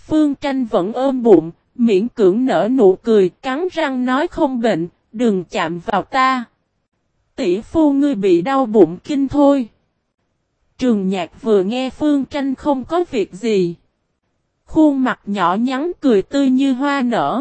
Phương Tranh vẫn ôm bụng, miễn cưỡng nở nụ cười, cắn răng nói không bệnh, đừng chạm vào ta. Tỷ phu ngươi bị đau bụng kinh thôi. Trường Nhạc vừa nghe Phương Tranh không có việc gì. Khuôn mặt nhỏ nhắn cười tươi như hoa nở.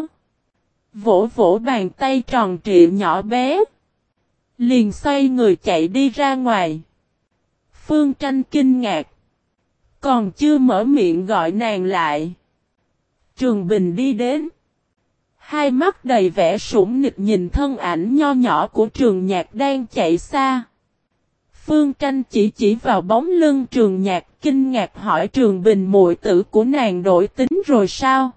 Vỗ vỗ bàn tay tròn trịa nhỏ bé. Liền xoay người chạy đi ra ngoài. Phương Tranh kinh ngạc. Còn chưa mở miệng gọi nàng lại. Trường Bình đi đến. Hai mắt đầy vẻ sủng nịch nhìn thân ảnh nho nhỏ của Trường Nhạc đang chạy xa. Phương Tranh chỉ vào bóng lưng Trường Nhạc, kinh ngạc hỏi Trường Bình muội tử của nàng đổi tính rồi sao?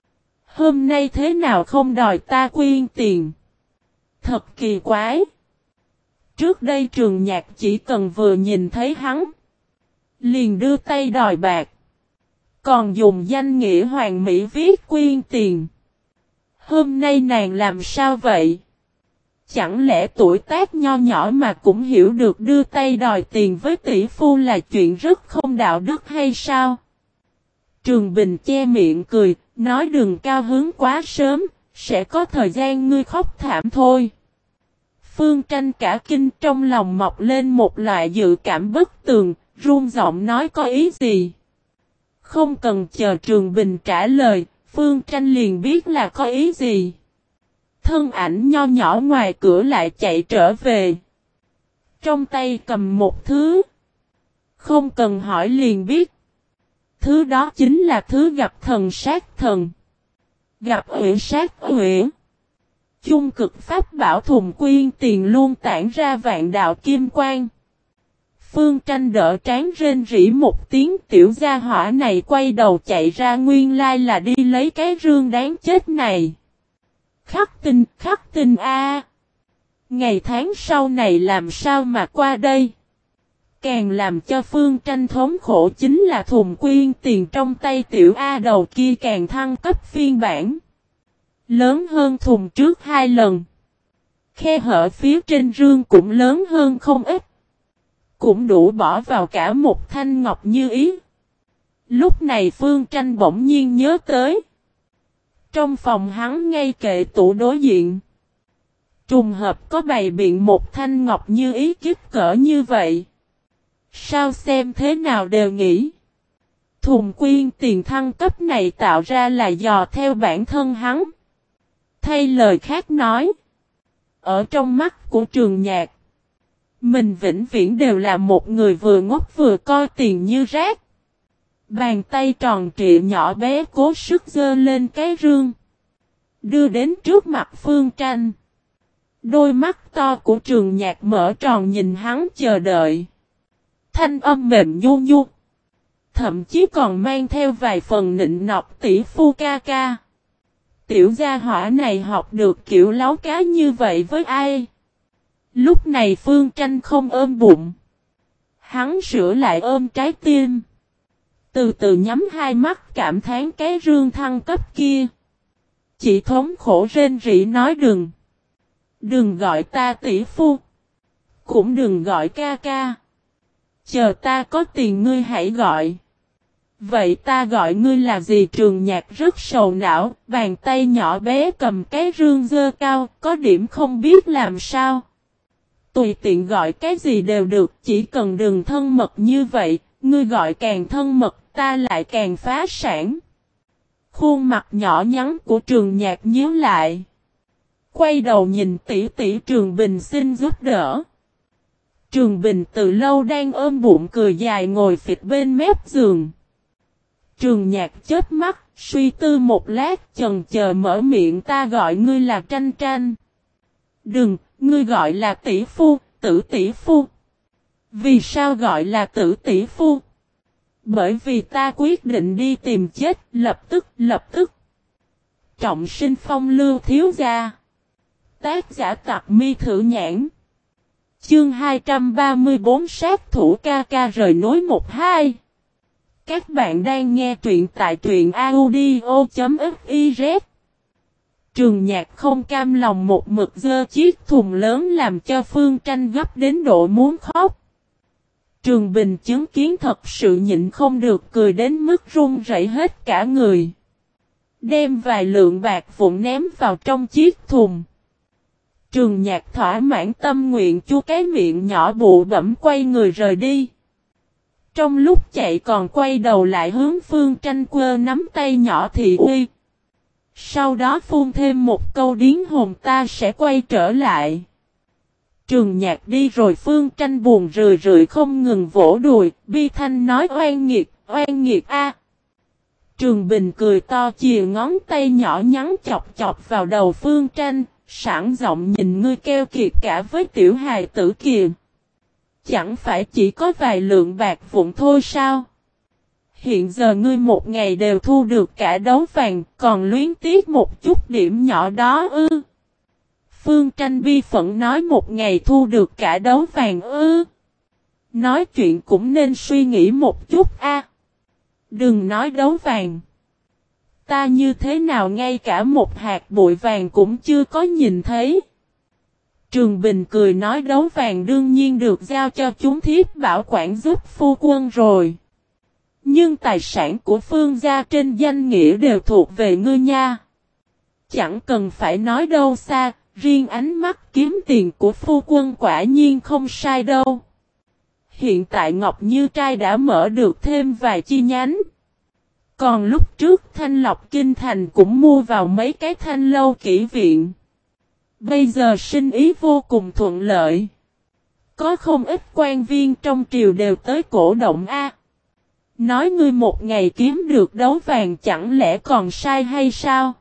Hôm nay thế nào không đòi ta quyên tiền? Thật kỳ quái. Trước đây Trường Nhạc chỉ cần vừa nhìn thấy hắn, liền đưa tay đòi bạc. Còn dùng danh nghĩa hoàng mỹ viết quyên tiền. Hôm nay nàng làm sao vậy? Chẳng lẽ tuổi tác nho nhỏ mà cũng hiểu được đưa tay đòi tiền với tỷ phu là chuyện rất không đạo đức hay sao? Trường Bình che miệng cười, nói đừng cao hứng quá sớm, sẽ có thời gian ngươi khóc thảm thôi. Phương Tranh cả kinh trong lòng mọc lên một loại dự cảm bất tường, run giọng nói có ý gì? Không cần chờ Trường Bình trả lời, Phương Tranh liền biết là có ý gì. Thân ảnh nho nhỏ ngoài cửa lại chạy trở về. Trong tay cầm một thứ. Không cần hỏi liền biết. Thứ đó chính là thứ gặp thần sát thần. Gặp uyển sát uyển. Chung cực pháp bảo thùng quyên tiền luôn tản ra vạn đạo kim quang. Phương Tranh đỡ trán rên rỉ một tiếng, tiểu gia hỏa này quay đầu chạy ra, nguyên lai là đi lấy cái rương đáng chết này. Khắc tinh a. Ngày tháng sau này làm sao mà qua đây? Càng làm cho Phương Tranh thống khổ chính là thùng quyên tiền trong tay tiểu A đầu kia càng thăng cấp phiên bản. Lớn hơn thùng trước 2 lần. Khe hở phía trên rương cũng lớn hơn không ít. Cũng đủ bỏ vào cả một thanh ngọc như ý. Lúc này Phương Tranh bỗng nhiên nhớ tới. Trong phòng hắn ngay kệ tủ đối diện. Trùng hợp có bày biện một thanh ngọc như ý kích cỡ như vậy. Sao xem thế nào đều nghĩ. Thùng quyên tiền thăng cấp này tạo ra là dò theo bản thân hắn. Thay lời khác nói. Ở trong mắt của Trường Nhạc. Mình vĩnh viễn đều là một người vừa ngốc vừa coi tiền như rác. Bàn tay tròn trịa nhỏ bé cố sức giơ lên cái rương. Đưa đến trước mặt Phương Tranh. Đôi mắt to của Trường Nhạc mở tròn nhìn hắn chờ đợi. Thanh âm mềm nhu nhu. Thậm chí còn mang theo vài phần nịnh nọt tỷ phu ca ca. Tiểu gia hỏa này học được kiểu láo cá như vậy với ai? Lúc này Phương Tranh không ôm bụng. Hắn sửa lại ôm trái tim. Từ từ nhắm hai mắt cảm thán cái rương thăng cấp kia. Chỉ thống khổ rên rỉ nói đừng. Đừng gọi ta tỷ phu. Cũng đừng gọi ca ca. Chờ ta có tiền ngươi hãy gọi. Vậy ta gọi ngươi là gì? Trường Nhạc rất sầu não, bàn tay nhỏ bé cầm cái rương dơ cao, có điểm không biết làm sao. Tùy tiện gọi cái gì đều được, chỉ cần đừng thân mật như vậy, ngươi gọi càng thân mật, ta lại càng phá sản. Khuôn mặt nhỏ nhắn của Trường Nhạc nhíu lại. Quay đầu nhìn tỷ tỷ Trường Bình xin giúp đỡ. Trường Bình từ lâu đang ôm bụng cười dài ngồi phịch bên mép giường. Trường Nhạc chớp mắt, suy tư một lát chần chờ mở miệng ta gọi ngươi là Tranh Tranh. Đừng, ngươi gọi là tỷ phu, tử tỷ phu. Vì sao gọi là tử tỷ phu? Bởi vì ta quyết định đi tìm chết, lập tức. Trọng sinh phong lưu thiếu gia. Tác giả Tặc Mi Thử Nhãn. Chương 234 sát thủ ca ca rời núi 1-2. Các bạn đang nghe truyện tại truyện audio.fiz. Trường Nhạc không cam lòng một mực giơ chiếc thùng lớn làm cho Phương Tranh gấp đến độ muốn khóc. Trường Bình chứng kiến thật sự nhịn không được cười đến mức run rẩy hết cả người. Đem vài lượng bạc vụn ném vào trong chiếc thùng. Trường Nhạc thỏa mãn tâm nguyện chu cái miệng nhỏ bụ bẫm quay người rời đi. Trong lúc chạy còn quay đầu lại hướng Phương Tranh quơ nắm tay nhỏ thị uy. Sau đó phun thêm một câu điến hồn ta sẽ quay trở lại. Trường Nhạc đi rồi Phương Tranh buồn rười rượi không ngừng vỗ đùi, bi thanh nói oan nghiệt a. Trường Bình cười to chìa ngón tay nhỏ nhắn chọc chọc vào đầu Phương Tranh, sảng giọng nhìn ngươi keo kiệt cả với tiểu hài tử kìa. Chẳng phải chỉ có vài lượng bạc vụn thôi sao? Hiện giờ ngươi một ngày đều thu được cả đấu vàng, còn luyến tiếc một chút điểm nhỏ đó ư? Phương Tranh bi phẫn nói một ngày thu được cả đấu vàng ư? Nói chuyện cũng nên suy nghĩ một chút a. Đừng nói đấu vàng. Ta như thế nào ngay cả một hạt bụi vàng cũng chưa có nhìn thấy. Trường Bình cười nói đấu vàng đương nhiên được giao cho chúng thiếp bảo quản giúp phu quân rồi. Nhưng tài sản của Phương gia trên danh nghĩa đều thuộc về ngươi nha. Chẳng cần phải nói đâu xa, riêng ánh mắt kiếm tiền của phu quân quả nhiên không sai đâu. Hiện tại Ngọc Như Trai đã mở được thêm vài chi nhánh. Còn lúc trước Thanh Lộc Kinh Thành cũng mua vào mấy cái thanh lâu kỹ viện. Bây giờ sinh ý vô cùng thuận lợi. Có không ít quan viên trong triều đều tới cổ động a. Nói ngươi một ngày kiếm được đấu vàng chẳng lẽ còn sai hay sao?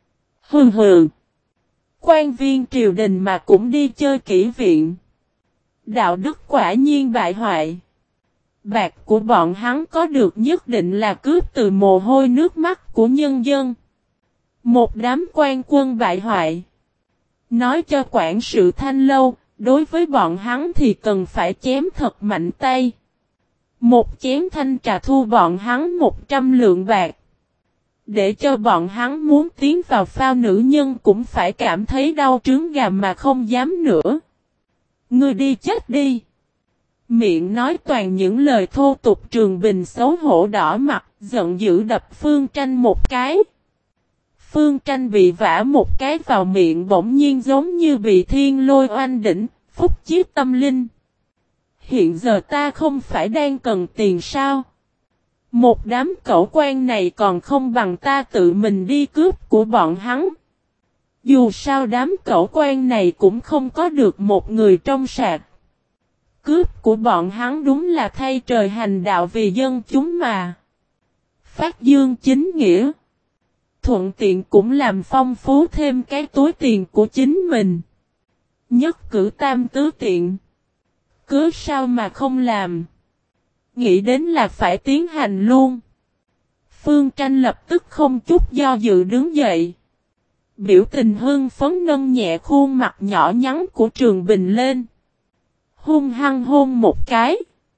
Hừ hừ. Quan viên triều đình mà cũng đi chơi kỹ viện. Đạo đức quả nhiên bại hoại. Bạc của bọn hắn có được nhất định là cướp từ mồ hôi nước mắt của nhân dân. Một đám quan quân bại hoại. Nói cho quản sự Thanh lâu, đối với bọn hắn thì cần phải chém thật mạnh tay. Một chén thanh trà thu bọn hắn 100 lượng bạc. Để cho bọn hắn muốn tiến vào phao nữ nhân cũng phải cảm thấy đau trướng gà mà không dám nữa. Ngươi đi chết đi. Miệng nói toàn những lời thô tục. Trường Bình xấu hổ đỏ mặt, giận dữ đập Phương Tranh một cái. Phương Tranh bị vả một cái vào miệng bỗng nhiên giống như bị thiên lôi oanh đỉnh, phúc chiết tâm linh. Hiện giờ ta không phải đang cần tiền sao? Một đám cẩu quan này còn không bằng ta tự mình đi cướp của bọn hắn. Dù sao đám cẩu quan này cũng không có được một người trong sạch. Cướp của bọn hắn đúng là thay trời hành đạo vì dân chúng mà. Phát dương chính nghĩa. Thuận tiện cũng làm phong phú thêm cái túi tiền của chính mình. Nhất cử tam tứ tiện. Cứ sao mà không làm. Nghĩ đến là phải tiến hành luôn. Phương Tranh lập tức không chút do dự đứng dậy. Biểu tình hưng phấn nâng nhẹ khuôn mặt nhỏ nhắn của Trường Bình lên. Hung hăng hôn một cái.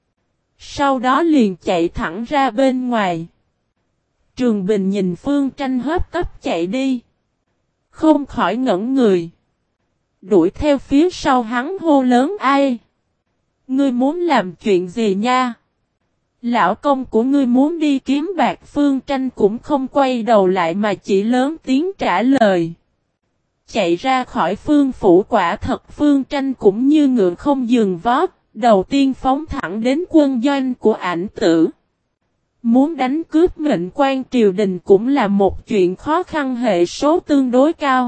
Sau đó liền chạy thẳng ra bên ngoài. Trường Bình nhìn Phương Tranh hấp tấp chạy đi. Không khỏi ngẩn người. Đuổi theo phía sau hắn hô lớn ai. Ngươi muốn làm chuyện gì nha? Lão công của ngươi muốn đi kiếm bạc. Phương Tranh cũng không quay đầu lại mà chỉ lớn tiếng trả lời. Chạy ra khỏi Phương phủ quả thật Phương Tranh cũng như ngựa không dừng vó, đầu tiên phóng thẳng đến quân doanh của Ảnh Tử. Muốn đánh cướp mệnh quan triều đình cũng là một chuyện khó khăn hệ số tương đối cao.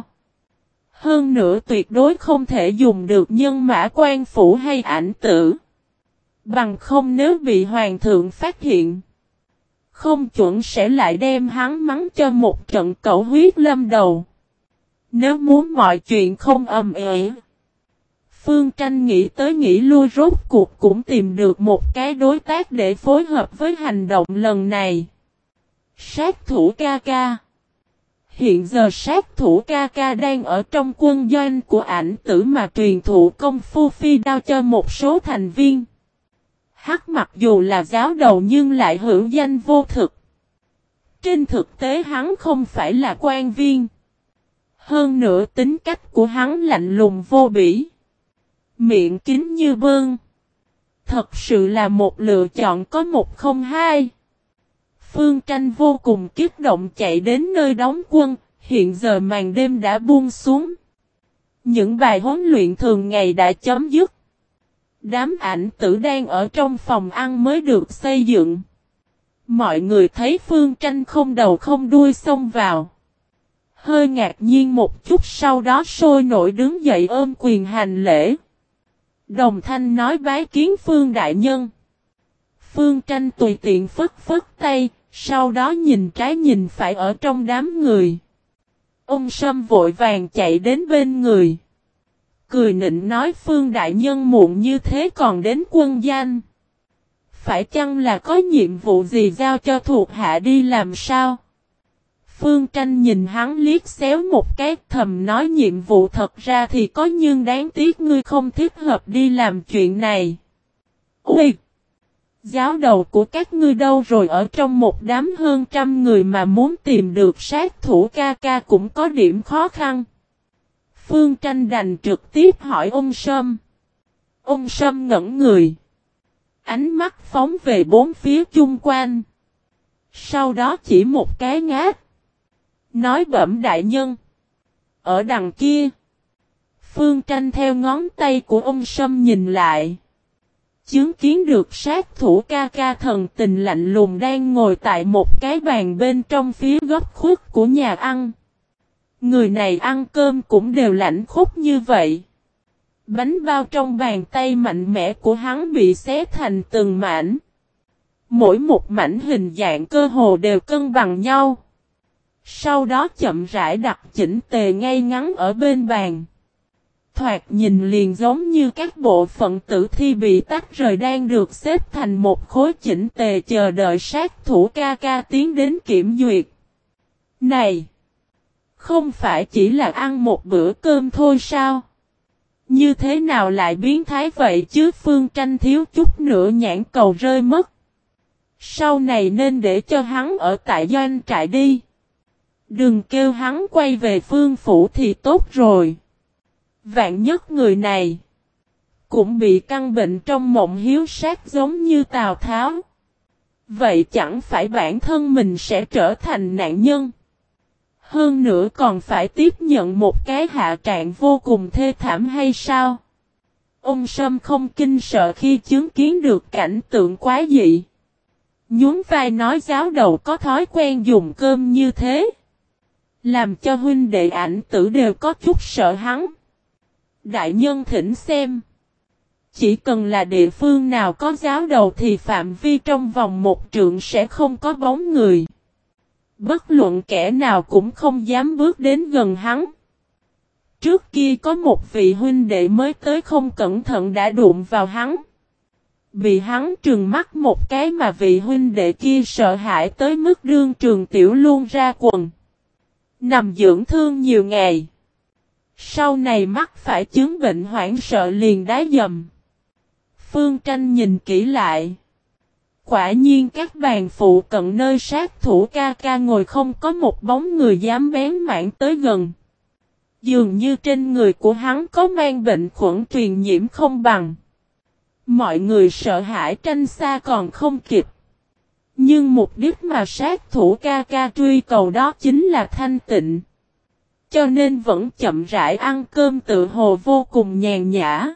Hơn nữa tuyệt đối không thể dùng được nhân mã quan phủ hay Ảnh Tử. Bằng không nếu bị hoàng thượng phát hiện, không chuẩn sẽ lại đem hắn mắng cho một trận cẩu huyết lâm đầu. Nếu muốn mọi chuyện không ầm ĩ, Phương Tranh nghĩ tới nghĩ lui rốt cuộc cũng tìm được một cái đối tác để phối hợp với hành động lần này. Sát thủ ca ca. Hiện giờ sát thủ ca ca đang ở trong quân doanh của Ảnh Tử mà truyền thụ công phu phi đao cho một số thành viên. Hắc mặc dù là giáo đầu nhưng lại hữu danh vô thực. Trên thực tế hắn không phải là quan viên. Hơn nữa tính cách của hắn lạnh lùng vô bỉ. Miệng kín như bơn. Thật sự là một lựa chọn có một không hai. Phương Tranh vô cùng kích động chạy đến nơi đóng quân, hiện giờ màn đêm đã buông xuống. Những bài huấn luyện thường ngày đã chấm dứt. Đám ảnh tử đang ở trong phòng ăn mới được xây dựng. Mọi người thấy Phương Tranh không đầu không đuôi xông vào. Hơi ngạc nhiên một chút, sau đó sôi nổi đứng dậy ôm quyền hành lễ. Đồng thanh nói bái kiến Phương đại nhân. Phương Tranh tùy tiện phất phất tay, sau đó nhìn trái nhìn phải ở trong đám người. Ông Sâm vội vàng chạy đến bên người. Cười nịnh nói Phương đại nhân muộn như thế còn đến quân danh. Phải chăng là có nhiệm vụ gì giao cho thuộc hạ đi làm sao? Phương Tranh nhìn hắn liếc xéo một cái, thầm nói nhiệm vụ thật ra thì có nhưng đáng tiếc ngươi không thích hợp đi làm chuyện này. Ui! Giáo đầu của các ngươi đâu rồi? Ở trong một đám hơn trăm người mà muốn tìm được sát thủ ca ca cũng có điểm khó khăn. Phương Tranh đành trực tiếp hỏi ông Sâm. Ông Sâm ngẩn người. Ánh mắt phóng về bốn phía chung quanh. Sau đó chỉ một cái ngáp. Nói bẩm đại nhân. Ở đằng kia. Phương Tranh theo ngón tay của ông Sâm nhìn lại. Chứng kiến được sát thủ ca ca thần tình lạnh lùng đang ngồi tại một cái bàn bên trong phía góc khuất của nhà ăn. Người này ăn cơm cũng đều lạnh khúc như vậy. Bánh bao trong bàn tay mạnh mẽ của hắn bị xé thành từng mảnh. Mỗi một mảnh hình dạng cơ hồ đều cân bằng nhau. Sau đó chậm rãi đặt chỉnh tề ngay ngắn ở bên bàn. Thoạt nhìn liền giống như các bộ phận tử thi bị tách rời đang được xếp thành một khối chỉnh tề chờ đợi sát thủ ca ca tiến đến kiểm duyệt. Này! Không phải chỉ là ăn một bữa cơm thôi sao? Như thế nào lại biến thái vậy chứ? Phương Tranh thiếu chút nữa nhãn cầu rơi mất. Sau này nên để cho hắn ở tại doanh trại đi. Đừng kêu hắn quay về Phương phủ thì tốt rồi. Vạn nhất người này cũng bị căn bệnh trong mộng hiếu sát giống như Tào Tháo. Vậy chẳng phải bản thân mình sẽ trở thành nạn nhân. Hơn nữa còn phải tiếp nhận một cái hạ trạng vô cùng thê thảm hay sao? Ông Sâm không kinh sợ khi chứng kiến được cảnh tượng quá dị. Nhún vai nói giáo đầu có thói quen dùng cơm như thế. Làm cho huynh đệ ảnh tử đều có chút sợ hắn. Đại nhân thỉnh xem. Chỉ cần là địa phương nào có giáo đầu thì phạm vi trong vòng một trượng sẽ không có bóng người. Bất luận kẻ nào cũng không dám bước đến gần hắn. Trước kia có một vị huynh đệ mới tới không cẩn thận đã đụng vào hắn. Bị hắn trừng mắt một cái mà vị huynh đệ kia sợ hãi tới mức đương trường tiểu luôn ra quần. Nằm dưỡng thương nhiều ngày. Sau này mắc phải chứng bệnh hoảng sợ liền đá dầm. Phương Tranh nhìn kỹ lại. Quả nhiên các bàn phụ cận nơi sát thủ ca ca ngồi không có một bóng người dám bén mảng tới gần. Dường như trên người của hắn có mang bệnh khuẩn truyền nhiễm không bằng. Mọi người sợ hãi tranh xa còn không kịp. Nhưng mục đích mà sát thủ ca ca truy cầu đó chính là thanh tịnh. Cho nên vẫn chậm rãi ăn cơm tự hồ vô cùng nhàn nhã.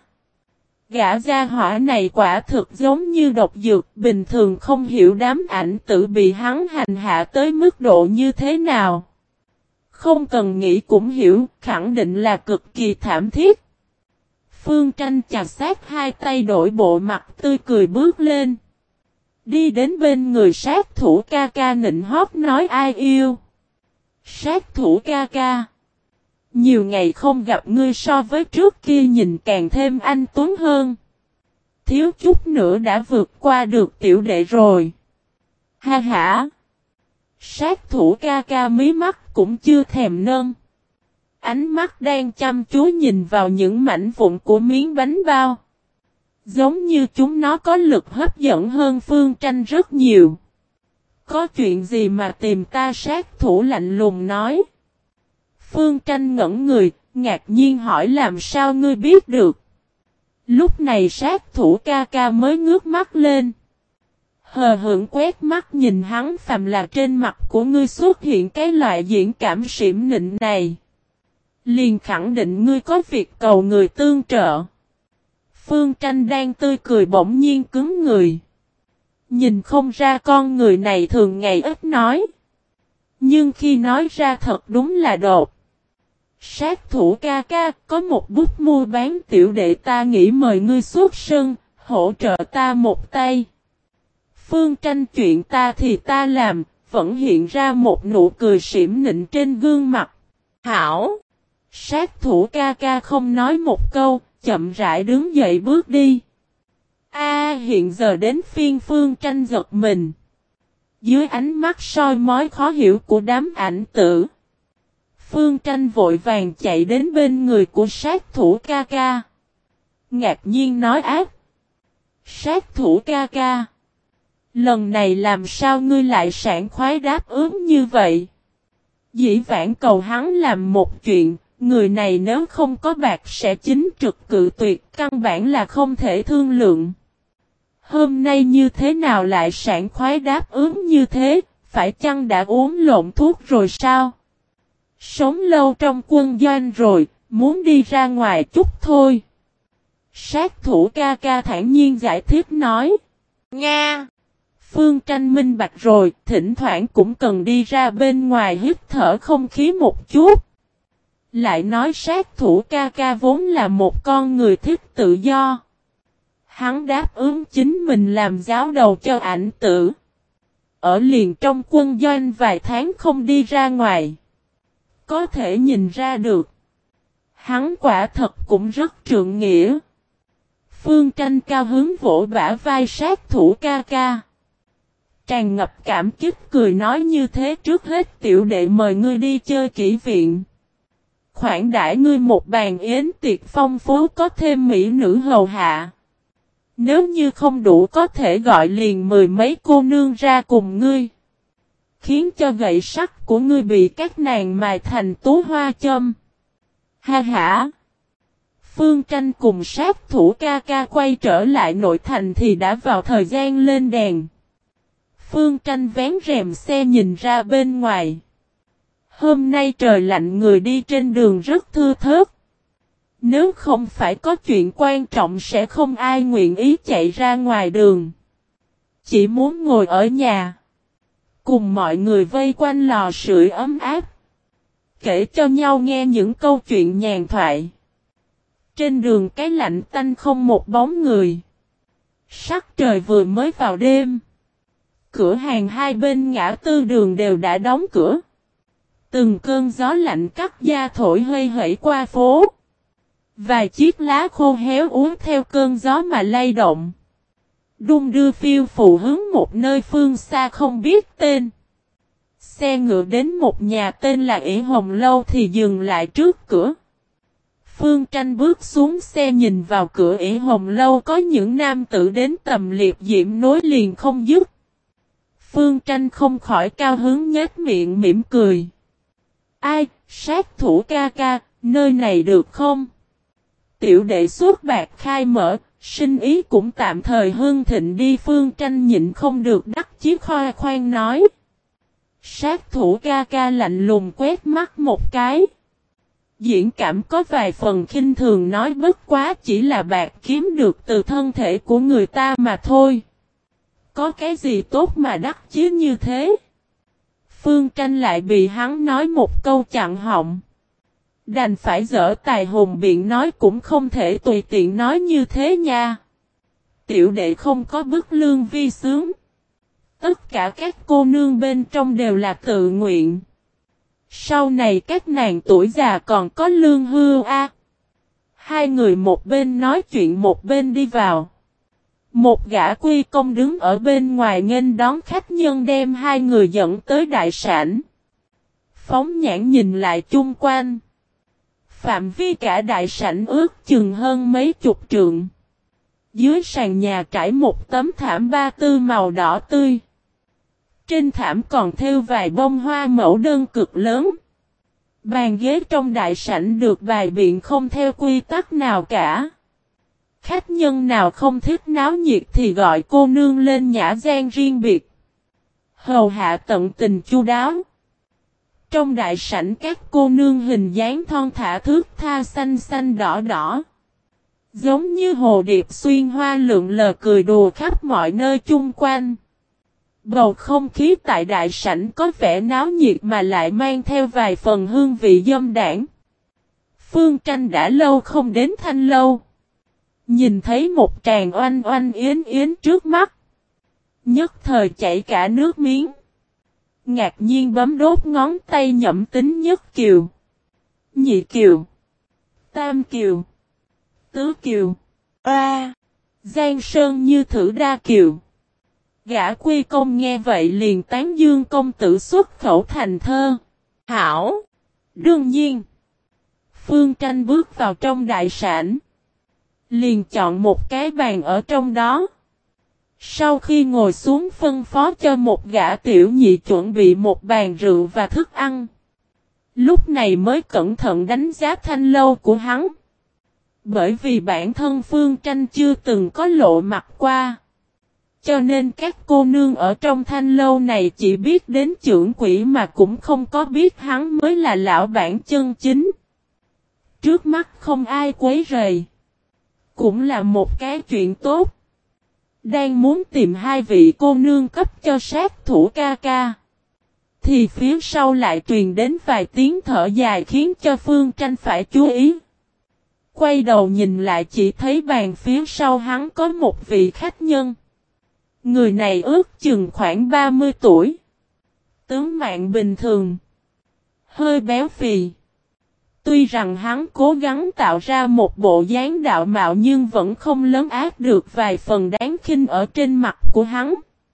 Gã gia hỏa này quả thực giống như độc dược, bình thường không hiểu đám ảnh tử bị hắn hành hạ tới mức độ như thế nào. Không cần nghĩ cũng hiểu, khẳng định là cực kỳ thảm thiết. Phương Tranh chà sát hai tay đổi bộ mặt tươi cười bước lên. Đi đến bên người sát thủ ca ca nịnh hót nói ai yêu. Sát thủ ca ca. Nhiều ngày không gặp ngươi so với trước kia nhìn càng thêm anh tuấn hơn. Thiếu chút nữa đã vượt qua được tiểu đệ rồi. Ha ha. Sát thủ ca ca mí mắt cũng chưa thèm nâng. Ánh mắt đang chăm chú nhìn vào những mảnh vụn của miếng bánh bao. Giống như chúng nó có lực hấp dẫn hơn Phương Tranh rất nhiều. Có chuyện gì mà tìm ta? Sát thủ lạnh lùng nói. Phương Tranh ngẩn người, ngạc nhiên hỏi làm sao ngươi biết được. Lúc này sát thủ ca ca mới ngước mắt lên. Hờ hững quét mắt nhìn hắn, phàm là trên mặt của ngươi xuất hiện cái loại diễn cảm xỉm nịnh này, liền khẳng định ngươi có việc cầu người tương trợ. Phương Tranh đang tươi cười bỗng nhiên cứng người. Nhìn không ra con người này thường ngày ít nói, nhưng khi nói ra thật đúng là đột. Sát thủ ca ca, có một bút mua bán tiểu đệ ta nghĩ mời ngươi xuất sân, hỗ trợ ta một tay. Phương Tranh chuyện ta thì ta làm, vẫn hiện ra một nụ cười xỉm nịnh trên gương mặt. Hảo! Sát thủ ca ca không nói một câu, chậm rãi đứng dậy bước đi. Hiện giờ đến phiên Phương Tranh giật mình. Dưới ánh mắt soi mói khó hiểu của đám ảnh tử, Phương Tranh vội vàng chạy đến bên người của sát thủ ca ca. Ngạc nhiên nói ác. Sát thủ ca ca, lần này làm sao ngươi lại sảng khoái đáp ứng như vậy? Dĩ vãng cầu hắn làm một chuyện, người này nếu không có bạc sẽ chính trực cự tuyệt, căn bản là không thể thương lượng. Hôm nay như thế nào lại sảng khoái đáp ứng như thế, phải chăng đã uống lộn thuốc rồi sao? Sống lâu trong quân doanh rồi, muốn đi ra ngoài chút thôi. Sát thủ ca ca thản nhiên giải thích nói. Nga! Phương Tranh minh bạch rồi, thỉnh thoảng cũng cần đi ra bên ngoài hít thở không khí một chút. Lại nói sát thủ ca ca vốn là một con người thích tự do. Hắn đáp ứng chính mình làm giáo đầu cho ảnh tử. Ở liền trong quân doanh vài tháng không đi ra ngoài. Có thể nhìn ra được. Hắn quả thật cũng rất trượng nghĩa. Phương Tranh cao hứng vỗ bả vai sát thủ ca ca. Tràn ngập cảm kích cười nói như thế, trước hết tiểu đệ mời ngươi đi chơi kỹ viện. Khoản đãi ngươi một bàn yến tiệc phong phú, có thêm mỹ nữ hầu hạ. Nếu như không đủ có thể gọi liền 10 mấy cô nương ra cùng ngươi. Khiến cho gậy sắt của ngươi bị các nàng mài thành tú hoa châm. Ha ha! Phương Tranh cùng sát thủ ca ca quay trở lại nội thành thì đã vào thời gian lên đèn. Phương Tranh vén rèm xe nhìn ra bên ngoài. Hôm nay trời lạnh, người đi trên đường rất thưa thớt. Nếu không phải có chuyện quan trọng sẽ không ai nguyện ý chạy ra ngoài đường. Chỉ muốn ngồi ở nhà, cùng mọi người vây quanh lò sưởi ấm áp, kể cho nhau nghe những câu chuyện nhàn thoại. Trên đường cái lạnh tanh không một bóng người. Sắc trời vừa mới vào đêm. Cửa hàng hai bên ngã tư đường đều đã đóng cửa. Từng cơn gió lạnh cắt da thổi hơi hẩy qua phố. Vài chiếc lá khô héo úa theo cơn gió mà lay động. Đung đưa phiêu phù hướng một nơi phương xa không biết tên. Xe ngựa đến một nhà tên là Ỷ Hồng Lâu thì dừng lại trước cửa. Phương Tranh bước xuống xe nhìn vào cửa Ỷ Hồng Lâu, có những nam tử đến tầm liệp diễm nối liền không dứt. Phương Tranh không khỏi cao hứng nhếch miệng mỉm cười. Ai, sát thủ ca ca, nơi này được không? Tiểu đệ suốt bạc khai mở, sinh ý cũng tạm thời hưng thịnh đi. Phương Tranh nhịn không được đắc chí khoe khoang nói. Sát thủ ca ca lạnh lùng quét mắt một cái. Diễn cảm có vài phần khinh thường nói, bất quá chỉ là bạc kiếm được từ thân thể của người ta mà thôi. Có cái gì tốt mà đắc chí như thế? Phương Tranh lại bị hắn nói một câu chặn họng. Đành phải dở tài hùng biện nói, cũng không thể tùy tiện nói như thế nha. Tiểu đệ không có bức lương vi sướng. Tất cả các cô nương bên trong đều là tự nguyện. Sau này các nàng tuổi già còn có lương hưu a. Hai người một bên nói chuyện một bên đi vào. Một gã quy công đứng ở bên ngoài nghênh đón khách nhân, đem hai người dẫn tới đại sảnh. Phóng nhãn nhìn lại chung quanh. Phạm vi cả đại sảnh ước chừng hơn mấy chục trượng. Dưới sàn nhà trải một tấm thảm ba tư màu đỏ tươi. Trên thảm còn thêu vài bông hoa mẫu đơn cực lớn. Bàn ghế trong đại sảnh được bày biện không theo quy tắc nào cả. Khách nhân nào không thích náo nhiệt thì gọi cô nương lên nhã gian riêng biệt. Hầu hạ tận tình chu đáo. Trong đại sảnh các cô nương hình dáng thon thả thướt tha xanh xanh đỏ đỏ. Giống như hồ điệp xuyên hoa lượn lờ cười đùa khắp mọi nơi chung quanh. Bầu không khí tại đại sảnh có vẻ náo nhiệt mà lại mang theo vài phần hương vị dâm đãng. Phương Tranh đã lâu không đến Thanh Lâu. Nhìn thấy một tràng oanh oanh yến yến trước mắt. Nhất thời chảy cả nước miếng. Ngạc nhiên bấm đốt ngón tay nhẩm tính nhất kiều. Nhị kiều. Tam kiều. Tứ kiều. Giang Sơn như thử đa kiều. Gã Quy Công nghe vậy liền tán dương công tử xuất khẩu thành thơ. Hảo. Đương nhiên. Phương Tranh bước vào trong đại sảnh. Liền chọn một cái bàn ở trong đó. Sau khi ngồi xuống phân phó cho một gã tiểu nhị chuẩn bị một bàn rượu và thức ăn. Lúc này mới cẩn thận đánh giá Thanh Lâu của hắn. Bởi vì bản thân Phương Tranh chưa từng có lộ mặt qua. Cho nên các cô nương ở trong Thanh Lâu này chỉ biết đến trưởng quỹ mà cũng không có biết hắn mới là lão bản chân chính. Trước mắt không ai quấy rầy. Cũng là một cái chuyện tốt. Đang muốn tìm hai vị cô nương cấp cho sát thủ ca ca. Thì phía sau lại truyền đến vài tiếng thở dài khiến cho Phương Tranh phải chú ý. Quay đầu nhìn lại chỉ thấy bàn phía sau hắn có một vị khách nhân. Người này ước chừng khoảng 30 tuổi. Tướng mạo bình thường. Hơi béo phì. Tuy rằng hắn cố gắng tạo ra một bộ dáng đạo mạo nhưng vẫn không lấn át được vài phần đáng khinh ở trên mặt của hắn.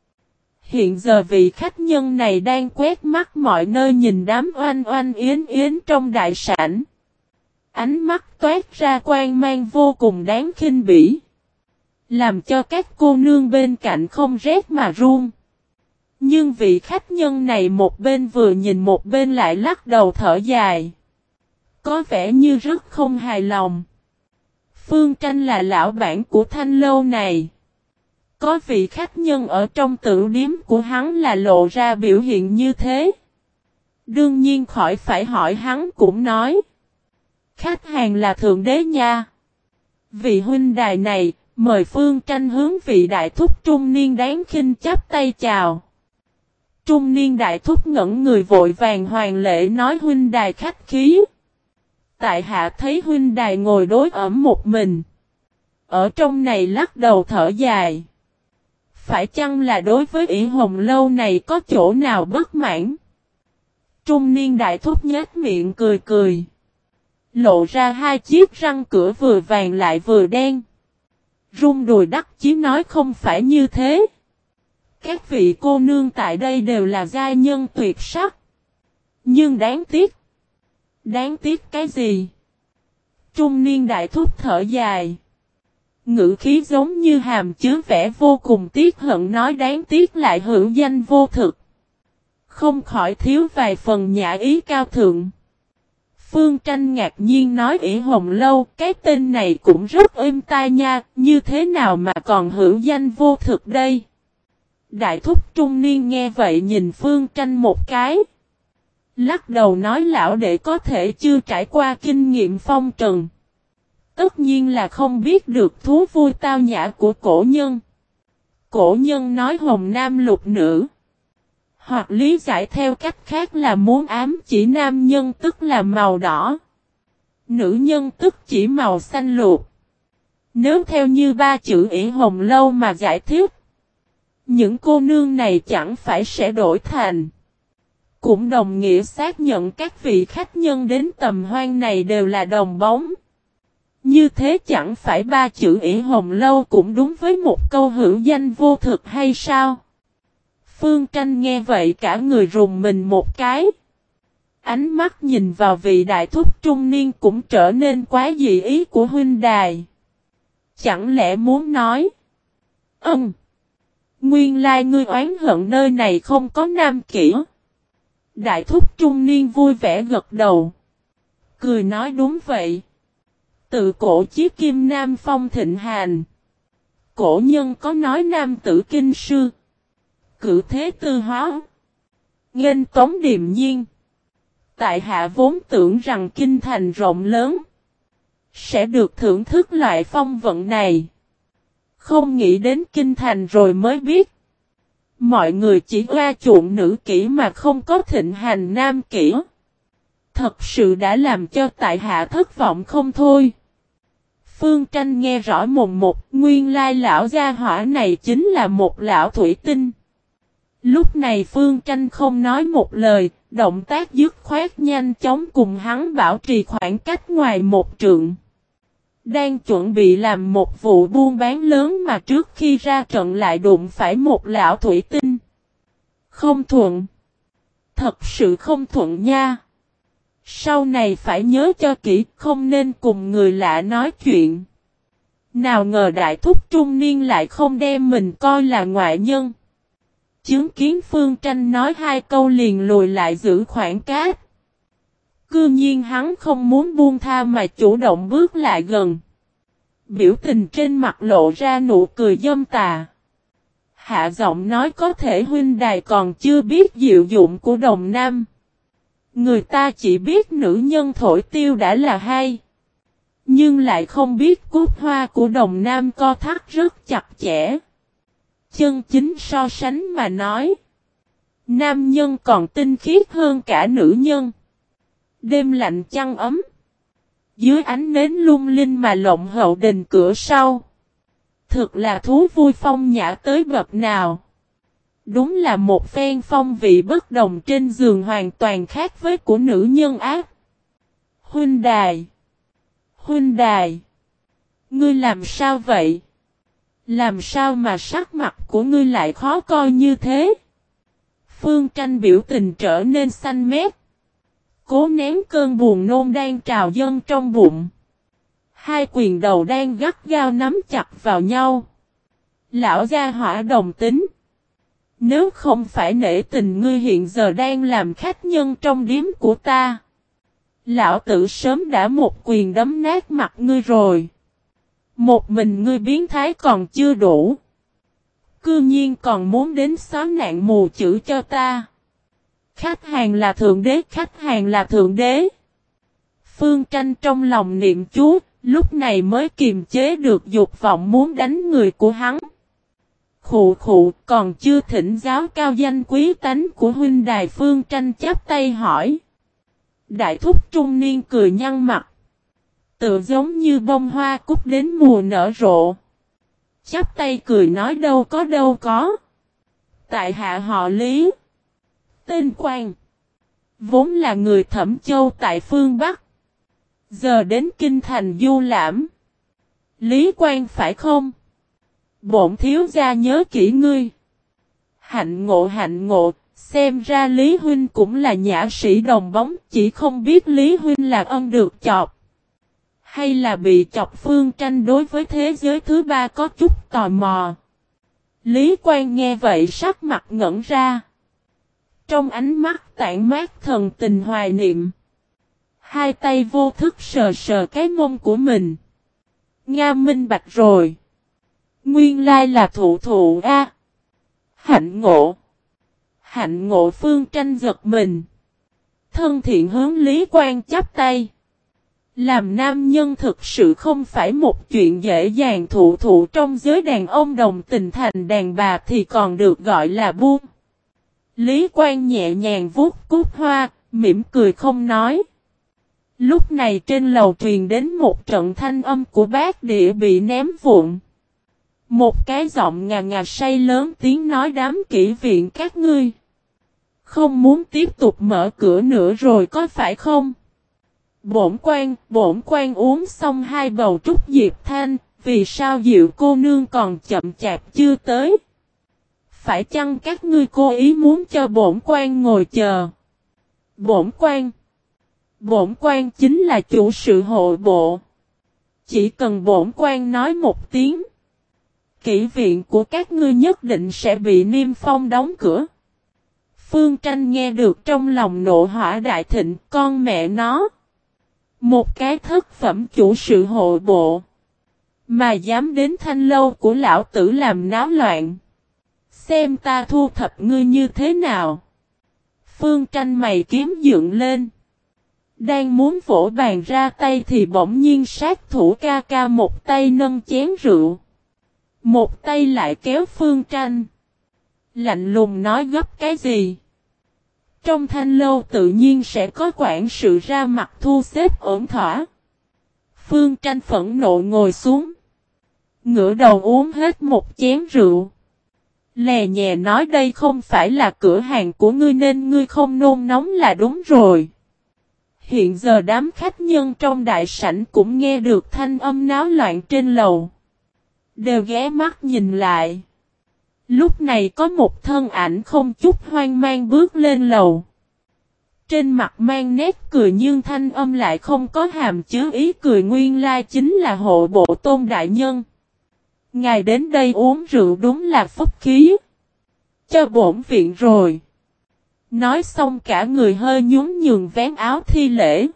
Hiện giờ vị khách nhân này đang quét mắt mọi nơi nhìn đám oanh oanh yến yến trong đại sảnh. Ánh mắt toát ra quang mang vô cùng đáng khinh bỉ. Làm cho các cô nương bên cạnh không rét mà run. Nhưng vị khách nhân này một bên vừa nhìn một bên lại lắc đầu thở dài. Có vẻ như rất không hài lòng. Phương Tranh là lão bản của Thanh Lâu này. Có vị khách nhân ở trong tử điếm của hắn là lộ ra biểu hiện như thế. Đương nhiên khỏi phải hỏi hắn cũng nói. Khách hàng là thượng đế nha. Vị huynh đài này, mời Phương Tranh hướng vị đại thúc trung niên đáng khinh chắp tay chào. Trung niên đại thúc ngẩn người vội vàng hoàn lễ nói huynh đài khách khí. Tại hạ thấy huynh đài ngồi đối ẩm một mình. Ở trong này lắc đầu thở dài. Phải chăng là đối với ỷ Hồng Lâu này có chỗ nào bất mãn? Trung niên đại thúc nhếch miệng cười cười. Lộ ra hai chiếc răng cửa vừa vàng lại vừa đen. Rung đùi đắc chí nói không phải như thế. Các vị cô nương tại đây đều là giai nhân tuyệt sắc. Nhưng đáng tiếc. Đáng tiếc cái gì? Trung niên đại thúc thở dài. Ngữ khí giống như hàm chứa vẻ vô cùng tiếc hận nói đáng tiếc lại hữu danh vô thực. Không khỏi thiếu vài phần nhã ý cao thượng. Phương Tranh ngạc nhiên nói ỷ Hồng Lâu, cái tên này cũng rất êm tai nha, như thế nào mà còn hữu danh vô thực đây? Đại thúc trung niên nghe vậy nhìn Phương Tranh một cái. Lắc đầu nói lão đệ có thể chưa trải qua kinh nghiệm phong trần. Tất nhiên là không biết được thú vui tao nhã của cổ nhân. Cổ nhân nói hồng nam lục nữ. Hoặc lý giải theo cách khác là muốn ám chỉ nam nhân tức là màu đỏ. Nữ nhân tức chỉ màu xanh lục. Nếu theo như ba chữ ỷ Hồng Lâu mà giải thích. Những cô nương này chẳng phải sẽ đổi thành. Cũng đồng nghĩa xác nhận các vị khách nhân đến tầm hoang này đều là đồng bóng. Như thế chẳng phải ba chữ ỷ Hồng Lâu cũng đúng với một câu hữu danh vô thực hay sao? Phương Tranh nghe vậy cả người rùng mình một cái. Ánh mắt nhìn vào vị đại thúc trung niên cũng trở nên quá dị ý của huynh đài. Chẳng lẽ muốn nói? Nguyên lai ngươi oán hận nơi này không có nam kỹ. Đại thúc trung niên vui vẻ gật đầu. Cười nói đúng vậy. Tự cổ chí kim Nam phong thịnh hành. Cổ nhân có nói nam tử kinh sư. Cử thế tư hóa. Nghênh tống điềm nhiên. Tại hạ vốn tưởng rằng kinh thành rộng lớn. Sẽ được thưởng thức loại phong vận này. Không nghĩ đến kinh thành rồi mới biết. Mọi người chỉ qua chuộng nữ kỹ mà không có thịnh hành nam kỹ. Thật sự đã làm cho tại hạ thất vọng không thôi. Phương Tranh nghe rõ mồn một, nguyên lai lão gia hỏa này chính là một lão thủy tinh. Lúc này Phương Tranh không nói một lời, động tác dứt khoát nhanh chóng cùng hắn bảo trì khoảng cách ngoài một trượng. Đang chuẩn bị làm một vụ buôn bán lớn mà trước khi ra trận lại đụng phải một lão thủy tinh. Không thuận. Thật sự không thuận nha. Sau này phải nhớ cho kỹ, không nên cùng người lạ nói chuyện. Nào ngờ đại thúc trung niên lại không đem mình coi là ngoại nhân. Chứng kiến Phương Tranh nói hai câu liền lùi lại giữ khoảng cách. Cư nhiên hắn không muốn buông tha mà chủ động bước lại gần. Biểu tình trên mặt lộ ra nụ cười dâm tà. Hạ giọng nói có thể huynh đài còn chưa biết diệu dụng của Đồng Nam. Người ta chỉ biết nữ nhân thổi tiêu đã là hay. Nhưng lại không biết cúc hoa của Đồng Nam co thắt rất chặt chẽ. Chân chính so sánh mà nói. Nam nhân còn tinh khiết hơn cả nữ nhân. Đêm lạnh chăn ấm. Dưới ánh nến lung linh mà lộng hậu đình cửa sau. Thực là thú vui phong nhã tới bậc nào. Đúng là một phen phong vị bất đồng trên giường hoàn toàn khác với của nữ nhân ác. Huynh đài. Huynh đài. Ngươi làm sao vậy? Làm sao mà sắc mặt của ngươi lại khó coi như thế? Phương Tranh biểu tình trở nên xanh mét. Cố nén cơn buồn nôn đang trào dâng trong bụng. Hai quyền đầu đang gắt gao nắm chặt vào nhau. Lão gia hỏa đồng tính. Nếu không phải nể tình ngươi hiện giờ đang làm khách nhân trong điếm của ta. Lão tử sớm đã một quyền đấm nát mặt ngươi rồi. Một mình ngươi biến thái còn chưa đủ. Cư nhiên còn muốn đến xóa nạn mù chữ cho ta. Khách hàng là thượng đế, khách hàng là thượng đế. Phương Tranh trong lòng niệm chú, lúc này mới kiềm chế được dục vọng muốn đánh người của hắn. Khụ khụ, còn chưa thỉnh giáo cao danh quý tánh của huynh đài. Phương Tranh chắp tay hỏi. Đại thúc trung niên cười nhăn mặt. Tự giống như bông hoa cúc đến mùa nở rộ. Chắp tay cười nói đâu có. Tại hạ họ Lý. Tên Quang. Vốn là người Thẩm Châu tại phương Bắc. Giờ đến Kinh Thành du lãm. Lý Quang phải không? Bổn thiếu gia nhớ kỹ ngươi. Hạnh ngộ. Xem ra Lý Huynh cũng là nhã sĩ đồng bóng. Chỉ không biết Lý Huynh là ân được chọc. Hay là bị chọc. Phương Tranh đối với thế giới thứ ba có chút tò mò. Lý Quang nghe vậy sắc mặt ngẩn ra. Trong ánh mắt tản mát thần tình hoài niệm. Hai tay vô thức sờ sờ cái mông của mình. Nga minh bạch rồi. Nguyên lai là thụ a. Hạnh ngộ. Phương Tranh giật mình. Thân thiện hướng Lý Quang chắp tay. Làm nam nhân thực sự không phải một chuyện dễ dàng. Thụ trong giới đàn ông đồng tình thành đàn bà thì còn được gọi là buông. Lý Quang nhẹ nhàng vuốt cúc hoa, mỉm cười không nói. Lúc này trên lầu truyền đến một trận thanh âm của bát đĩa bị ném vụn. Một cái giọng ngà say lớn tiếng nói đám kỹ viện các ngươi. Không muốn tiếp tục mở cửa nữa rồi có phải không? Bổn quan uống xong hai bầu trúc diệp thanh, vì sao Diệu cô nương còn chậm chạp chưa tới? Phải chăng các ngươi cố ý muốn cho bổn quan ngồi chờ? Bổn quan chính là chủ sự hộ bộ. Chỉ cần bổn quan nói một tiếng, kỹ viện của các ngươi nhất định sẽ bị niêm phong đóng cửa. Phương Tranh nghe được trong lòng nộ hỏa đại thịnh, con mẹ nó. Một cái thất phẩm chủ sự hộ bộ. Mà dám đến thanh lâu của lão tử làm náo loạn. Xem ta thu thập ngươi như thế nào. Phương Tranh mày kiếm dựng lên. Đang muốn vỗ bàn ra tay thì bỗng nhiên sát thủ ca ca một tay nâng chén rượu. Một tay lại kéo Phương Tranh. Lạnh lùng nói gấp cái gì? Trong thanh lâu tự nhiên sẽ có quản sự ra mặt thu xếp ổn thỏa. Phương Tranh phẫn nộ ngồi xuống. Ngửa đầu uống hết một chén rượu. Lè nhẹ nói đây không phải là cửa hàng của ngươi nên ngươi không nôn nóng là đúng rồi. Hiện giờ đám khách nhân trong đại sảnh cũng nghe được thanh âm náo loạn trên lầu. Đều ghé mắt nhìn lại. Lúc này có một thân ảnh không chút hoang mang bước lên lầu. Trên mặt mang nét cười nhưng thanh âm lại không có hàm chứa ý cười, nguyên lai chính là hộ bộ Tôn đại nhân. Ngài đến đây uống rượu đúng là phúc khí. Cho bổn viện rồi. Nói xong cả người hơi nhún nhường vén áo thi lễ.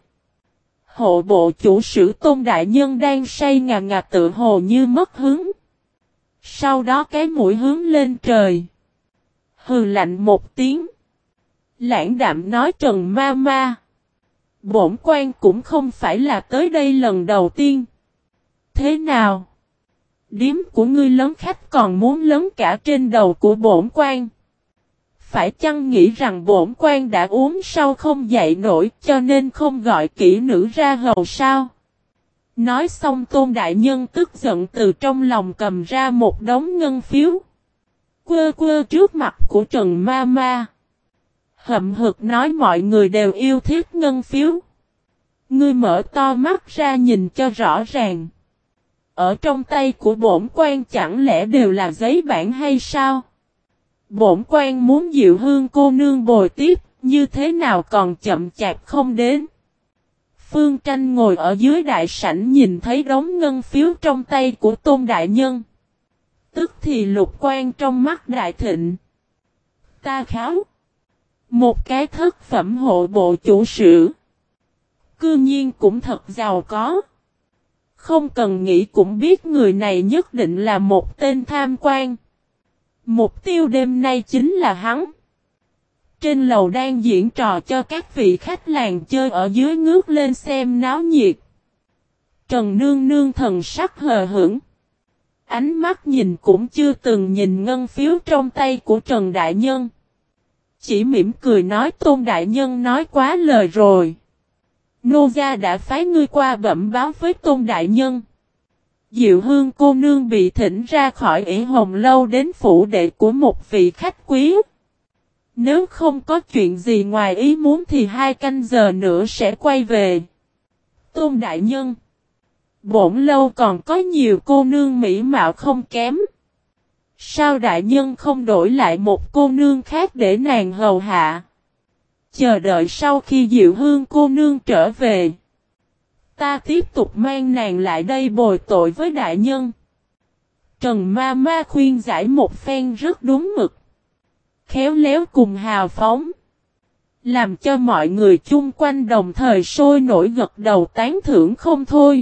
Hộ bộ chủ sử Tôn đại nhân đang say ngà ngà tự hồ như mất hứng. Sau đó cái mũi hướng lên trời. Hừ lạnh một tiếng. Lãng đạm nói Trần ma ma. Bổn quan cũng không phải là tới đây lần đầu tiên. Thế nào? Điếm của ngươi lớn khách còn muốn lớn cả trên đầu của bổn quan. Phải chăng nghĩ rằng bổn quan đã uống sau không dậy nổi cho nên không gọi kỹ nữ ra hầu sao? Nói xong Tôn đại nhân tức giận từ trong lòng cầm ra một đống ngân phiếu. Quơ quơ trước mặt của Trần ma ma. Hậm hực nói mọi người đều yêu thích ngân phiếu. Ngươi mở to mắt ra nhìn cho rõ ràng. Ở trong tay của bổn quan chẳng lẽ đều là giấy bản hay sao? Bổn quan muốn Diệu Hương cô nương bồi tiếp, như thế nào còn chậm chạp không đến? Phương Tranh ngồi ở dưới đại sảnh nhìn thấy đống ngân phiếu trong tay của Tôn đại nhân. Tức thì lục quan trong mắt đại thịnh. Ta kháo. Một cái thất phẩm hộ bộ chủ sự. Cư nhiên cũng thật giàu có. Không cần nghĩ cũng biết người này nhất định là một tên tham quan. Mục tiêu đêm nay chính là hắn. Trên lầu đang diễn trò cho các vị khách làng chơi ở dưới ngước lên xem náo nhiệt. Trần Nương Nương thần sắc hờ hững. Ánh mắt nhìn cũng chưa từng nhìn ngân phiếu trong tay của Trần Đại Nhân. Chỉ mỉm cười nói Tôn Đại Nhân nói quá lời rồi. Nô gia đã phái ngươi qua bẩm báo với Tôn Đại Nhân. Diệu Hương cô nương bị thỉnh ra khỏi ỷ hồng lâu đến phủ đệ của một vị khách quý. Nếu không có chuyện gì ngoài ý muốn thì 2 canh giờ nữa sẽ quay về. Tôn Đại Nhân. Bổn lâu còn có nhiều cô nương mỹ mạo không kém. Sao Đại Nhân không đổi lại một cô nương khác để nàng hầu hạ? Chờ đợi sau khi Diệu Hương cô nương trở về. Ta tiếp tục mang nàng lại đây bồi tội với Đại Nhân. Trần ma ma khuyên giải một phen rất đúng mực. Khéo léo cùng hào phóng. Làm cho mọi người chung quanh đồng thời sôi nổi gật đầu tán thưởng không thôi.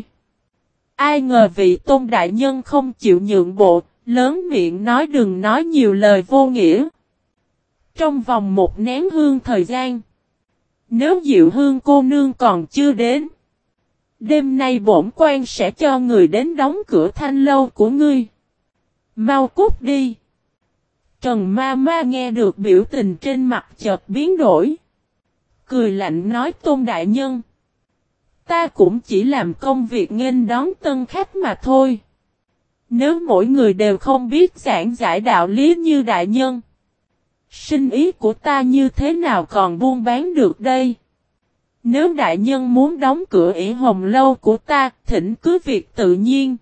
Ai ngờ vị Tôn Đại Nhân không chịu nhượng bộ, lớn miệng nói đừng nói nhiều lời vô nghĩa. Trong vòng một nén hương thời gian. Nếu Diệu Hương cô nương còn chưa đến. Đêm nay bổn quan sẽ cho người đến đóng cửa thanh lâu của ngươi. Mau cút đi. Trần ma ma nghe được biểu tình trên mặt chợt biến đổi. Cười lạnh nói Tôn Đại Nhân. Ta cũng chỉ làm công việc nghênh đón tân khách mà thôi. Nếu mỗi người đều không biết giảng giải đạo lý như Đại Nhân. Sinh ý của ta như thế nào còn buôn bán được đây? Nếu Đại Nhân muốn đóng cửa ỷ hồng lâu của ta, thỉnh cứ việc tự nhiên.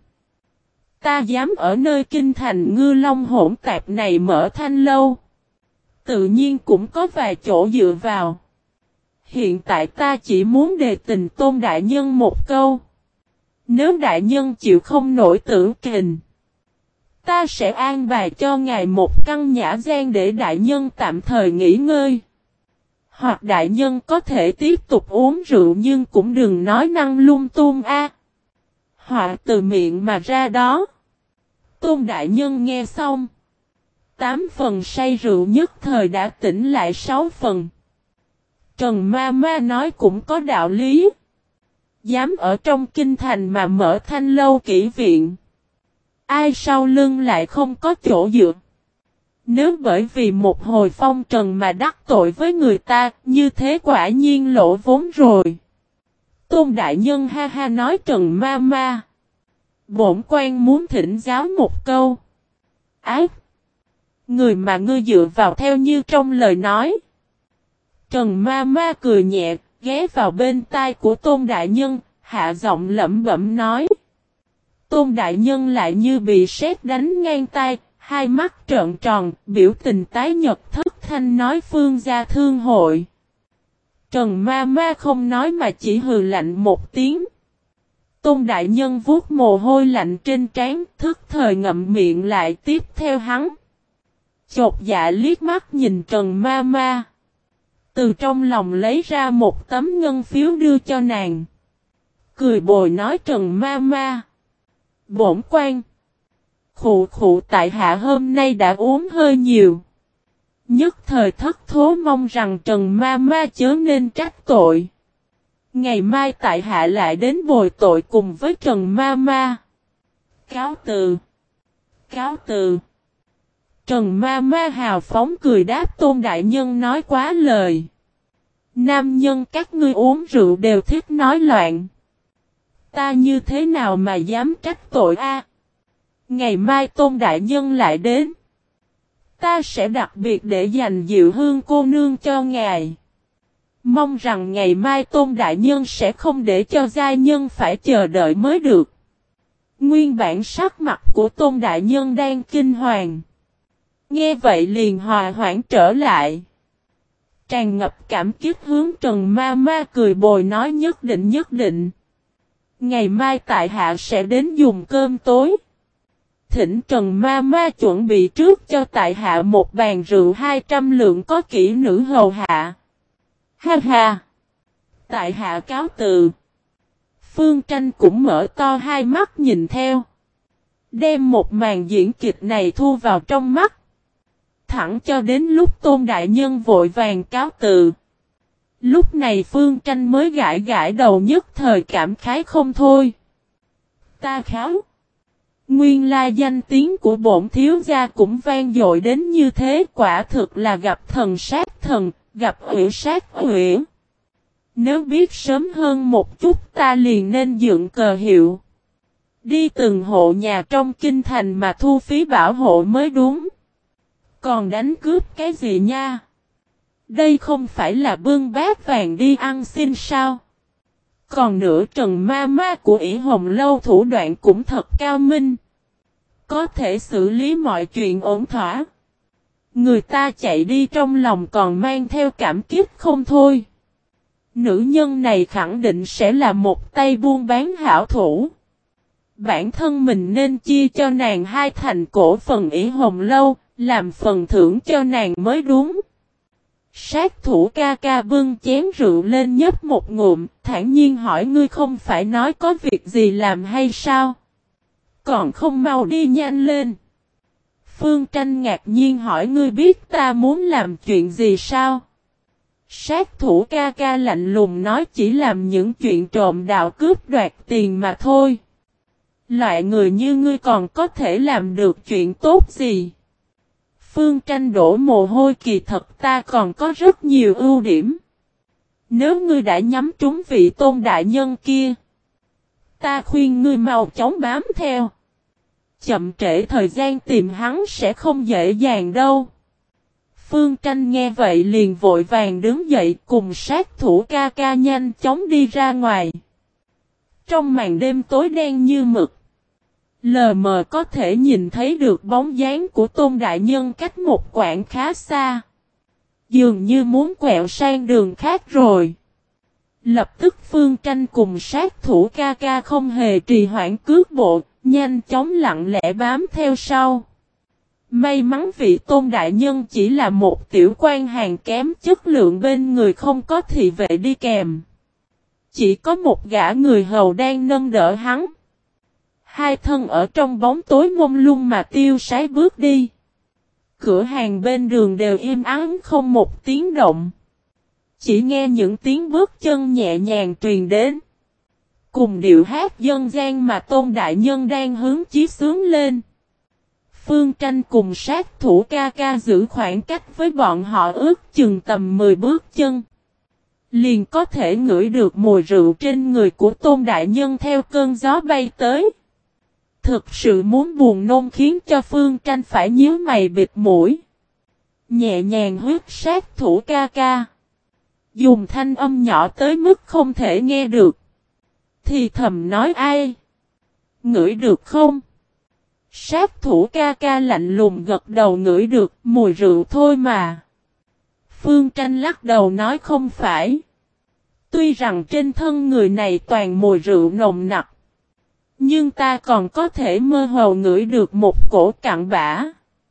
Ta dám ở nơi kinh thành ngư long hỗn tạp này mở thanh lâu. Tự nhiên cũng có vài chỗ dựa vào. Hiện tại ta chỉ muốn đề tình Tôn Đại Nhân một câu. Nếu Đại Nhân chịu không nổi tử kình, ta sẽ an bài cho ngài một căn nhã gian để Đại Nhân tạm thời nghỉ ngơi. Hoặc đại nhân có thể tiếp tục uống rượu nhưng cũng đừng nói năng lung tung a. Họa từ miệng mà ra đó. Tôn đại nhân nghe xong. 8 phần say rượu nhất thời đã tỉnh lại 6 phần. Trần Ma Ma nói cũng có đạo lý. Dám ở trong kinh thành mà mở Thanh Lâu kỹ viện. Ai sau lưng lại không có chỗ dựa. Nếu bởi vì một hồi phong trần mà đắc tội với người ta, như thế quả nhiên lỗ vốn rồi. Tôn đại nhân ha ha nói Trần Ma Ma. Bổn quan muốn thỉnh giáo một câu. Ác! Người mà ngươi dựa vào theo như trong lời nói. Trần Ma Ma cười nhẹ, ghé vào bên tai của Tôn đại nhân, hạ giọng lẩm bẩm nói. Tôn đại nhân lại như bị sét đánh ngang tai, hai mắt trợn tròn, biểu tình tái nhợt thất thanh nói Phương gia thương hội. Trần Ma Ma không nói mà chỉ hừ lạnh một tiếng. Tôn đại nhân vuốt mồ hôi lạnh trên trán, thức thời ngậm miệng lại tiếp theo hắn. Chột dạ liếc mắt nhìn Trần Ma Ma. Từ trong lòng lấy ra một tấm ngân phiếu đưa cho nàng. Cười bồi nói Trần Ma Ma. Bổn quan. Khụ khụ tại hạ hôm nay đã uống hơi nhiều. Nhất thời thất thố mong rằng Trần Ma Ma chớ nên trách tội. Ngày mai tại hạ lại đến bồi tội cùng với Trần Ma Ma. Cáo từ. Cáo từ. Trần Ma Ma hào phóng cười đáp Tôn đại nhân nói quá lời. Nam nhân các ngươi uống rượu đều thích nói loạn. Ta như thế nào mà dám trách tội a? Ngày mai Tôn đại nhân lại đến. Ta sẽ đặc biệt để dành Diệu Hương cô nương cho ngài. Mong rằng ngày mai Tôn đại nhân sẽ không để cho gia nhân phải chờ đợi mới được. Nguyên bản sắc mặt của Tôn đại nhân đang kinh hoàng. Nghe vậy liền hòa hoãn trở lại. Tràn ngập cảm kích hướng Trần Ma Ma cười bồi nói nhất định. Ngày mai tại hạ sẽ đến dùng cơm tối. Thỉnh Trần Ma Ma chuẩn bị trước cho tại hạ một bàn rượu 200 lượng có kỹ nữ hầu hạ. Ha ha! Tại hạ cáo từ. Phương Tranh cũng mở to hai mắt nhìn theo. Đem một màn diễn kịch này thu vào trong mắt. Thẳng cho đến lúc Tôn đại nhân vội vàng cáo từ. Lúc này Phương Tranh mới gãi đầu nhất thời cảm khái không thôi. Ta kháo. Nguyên lai danh tiếng của bổn thiếu gia cũng vang dội đến như thế, quả thực là gặp thần sát thần, gặp ủy sát ủy. Nếu biết sớm hơn một chút ta liền nên dựng cờ hiệu. Đi từng hộ nhà trong kinh thành mà thu phí bảo hộ mới đúng. Còn đánh cướp cái gì nha? Đây không phải là bưng bát vàng đi ăn xin sao? Còn nữa Trần Ma Ma của ỷ Hồng Lâu thủ đoạn cũng thật cao minh. Có thể xử lý mọi chuyện ổn thỏa. Người ta chạy đi trong lòng còn mang theo cảm kích không thôi. Nữ nhân này khẳng định sẽ là một tay buôn bán hảo thủ. Bản thân mình nên chia cho nàng 2 thành cổ phần ỷ Hồng Lâu, làm phần thưởng cho nàng mới đúng. Sát thủ ca ca bưng chén rượu lên nhấp một ngụm, thản nhiên hỏi ngươi không phải nói có việc gì làm hay sao? Còn không mau đi nhanh lên. Phương Tranh ngạc nhiên hỏi ngươi biết ta muốn làm chuyện gì sao? Sát thủ ca ca lạnh lùng nói chỉ làm những chuyện trộm đạo cướp đoạt tiền mà thôi. Loại người như ngươi còn có thể làm được chuyện tốt gì? Phương Tranh đổ mồ hôi kỳ thật ta còn có rất nhiều ưu điểm. Nếu ngươi đã nhắm trúng vị Tôn đại nhân kia, ta khuyên ngươi mau chóng bám theo. Chậm trễ thời gian tìm hắn sẽ không dễ dàng đâu. Phương Tranh nghe vậy liền vội vàng đứng dậy cùng sát thủ ca ca nhanh chóng đi ra ngoài. Trong màn đêm tối đen như mực, lờ mờ có thể nhìn thấy được bóng dáng của Tôn đại nhân cách một quãng khá xa. Dường như muốn quẹo sang đường khác rồi. Lập tức Phương Tranh cùng sát thủ ca ca không hề trì hoãn cước bộ, nhanh chóng lặng lẽ bám theo sau. May mắn vị tôn đại nhân chỉ là một tiểu quan hàng kém chất lượng bên người không có thị vệ đi kèm. Chỉ có một gã người hầu đang nâng đỡ hắn. Hai thân ở trong bóng tối mông lung mà tiêu sái bước đi. Cửa hàng bên đường đều im ắng không một tiếng động. Chỉ nghe những tiếng bước chân nhẹ nhàng truyền đến. Cùng điệu hát dân gian mà tôn đại nhân đang hướng chí sướng lên. Phương Tranh cùng sát thủ ca ca giữ khoảng cách với bọn họ ước chừng tầm 10 bước chân. Liền có thể ngửi được mùi rượu trên người của tôn đại nhân theo cơn gió bay tới. Thực sự muốn buồn nôn khiến cho Phương Tranh phải nhíu mày bịt mũi. Nhẹ nhàng huyết sát thủ ca ca. Dùng thanh âm nhỏ tới mức không thể nghe được. Thì thầm nói ai? Ngửi được không? Sát thủ ca ca lạnh lùng gật đầu ngửi được mùi rượu thôi mà. Phương Tranh lắc đầu nói không phải. Tuy rằng trên thân người này toàn mùi rượu nồng nặc. Nhưng ta còn có thể mơ hồ ngửi được một cổ cặn bã.